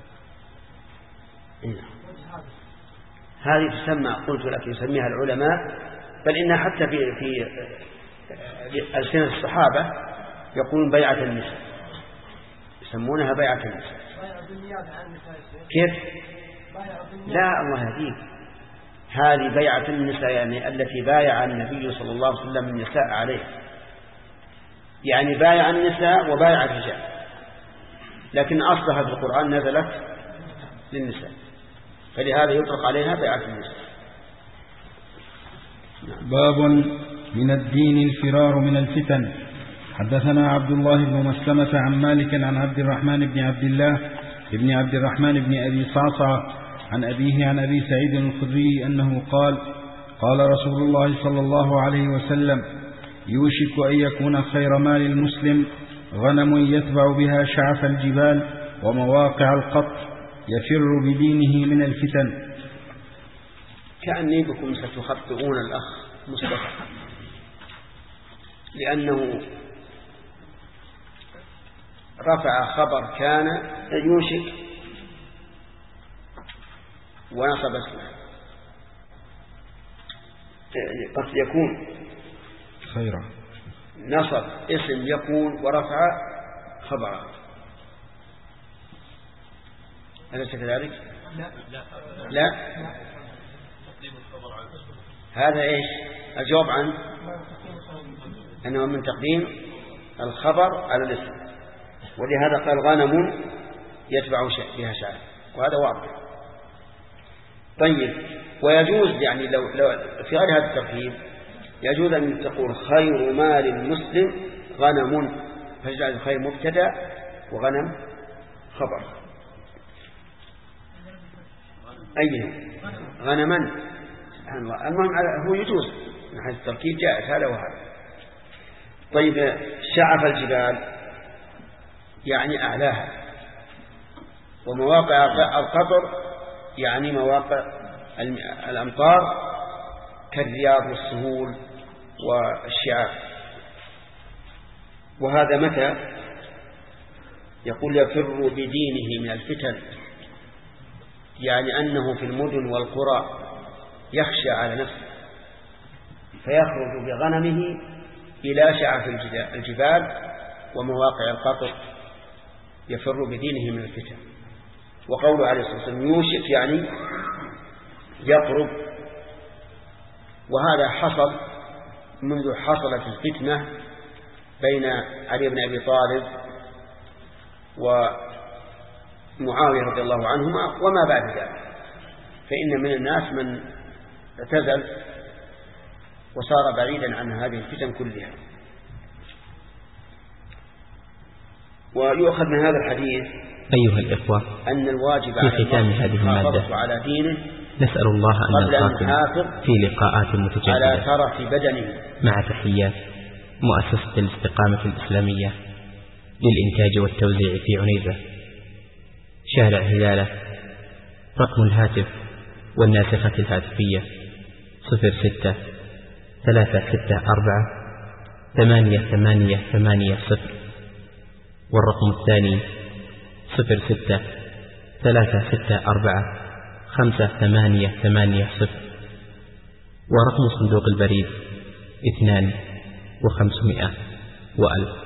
هذه تسمى، قلت لك يسميها العلماء، بل إنها حتى في ألسنة الصحابة يقولون بيعة النساء، يسمونها بيعة النساء. كيف؟ لا، الله يهديك، هذه بيعة النساء يعني التي بايع النبي صلى الله عليه وسلم النساء عليه، يعني بايع النساء وبايع الرجال، لكن أصلها في القرآن نزلت للنساء، فلهذا يطلق عليها بيعة النساء. باب من الدين الفرار من الفتن. حدثنا عبد الله بن مسلمة عن مالك عن عبد الرحمن بن عبد الله بن عبد الرحمن بن أبي صعصع عن أبيه عن أبي سعيد الخدري أنه قال: قال رسول الله صلى الله عليه وسلم: يوشك أن يكون خير مال المسلم غنم يتبع بها شعف الجبال ومواقع القطر يفر بدينه من الفتن. كأني بكم ستخطئون الأخ مصطفى، لأنه رفع خبر كان يوشك ونصب اسمه، قد يكون خيرا، نصب اسم يكون ورفع خبره، أليس كذلك؟ لا. هذا إيش الجواب عنه؟ أنه من تقديم الخبر على الاسم، ولهذا قال غنم يتبع بها شعر، وهذا واضح. طيب، ويجوز يعني لو في غير هذا الترتيب يجوز أن تقول خير مال المسلم غنم، فجعل الخير مبتدأ وغنم خبر. أيه غنما، المهم هو يجوز من حيث التركيب، جاءت هذا وهذا. طيب، شعف الجبال يعني أعلاها، ومواقع القطر يعني مواقع الأمطار كالرياض والسهول والشعاب. وهذا متى يقول يفر بدينه من الفتن، يعني أنه في المدن والقرى يخشى على نفسه فيخرج بغنمه إلى شعف الجبال ومواقع القطر يفر بدينه من الفتن. وقوله عليه الصلاة والسلام يوشك يعني يقرب، وهذا حصل منذ حصلت الفتنة بين علي بن أبي طالب ومعاوية رضي الله عنهما وما بعد ذلك، فإن من الناس من اعتزل وصار بعيدا عن هذه الفتن كلها. ويؤخذ من هذا الحديث أيها الإخوة أن الواجب في ختام هذه المادة على دينه، نسأل الله أن نلقاكم في لقاءات متجددة على ترف بدنه، مع تحيات مؤسسة الاستقامة الإسلامية للإنتاج والتوزيع في عنيزة، شارع هلالة. رقم الهاتف والناسخة الهاتفية 06-364-8880، والرقم الثاني 06-364-5880، ورقم صندوق البريد 2500 و1000.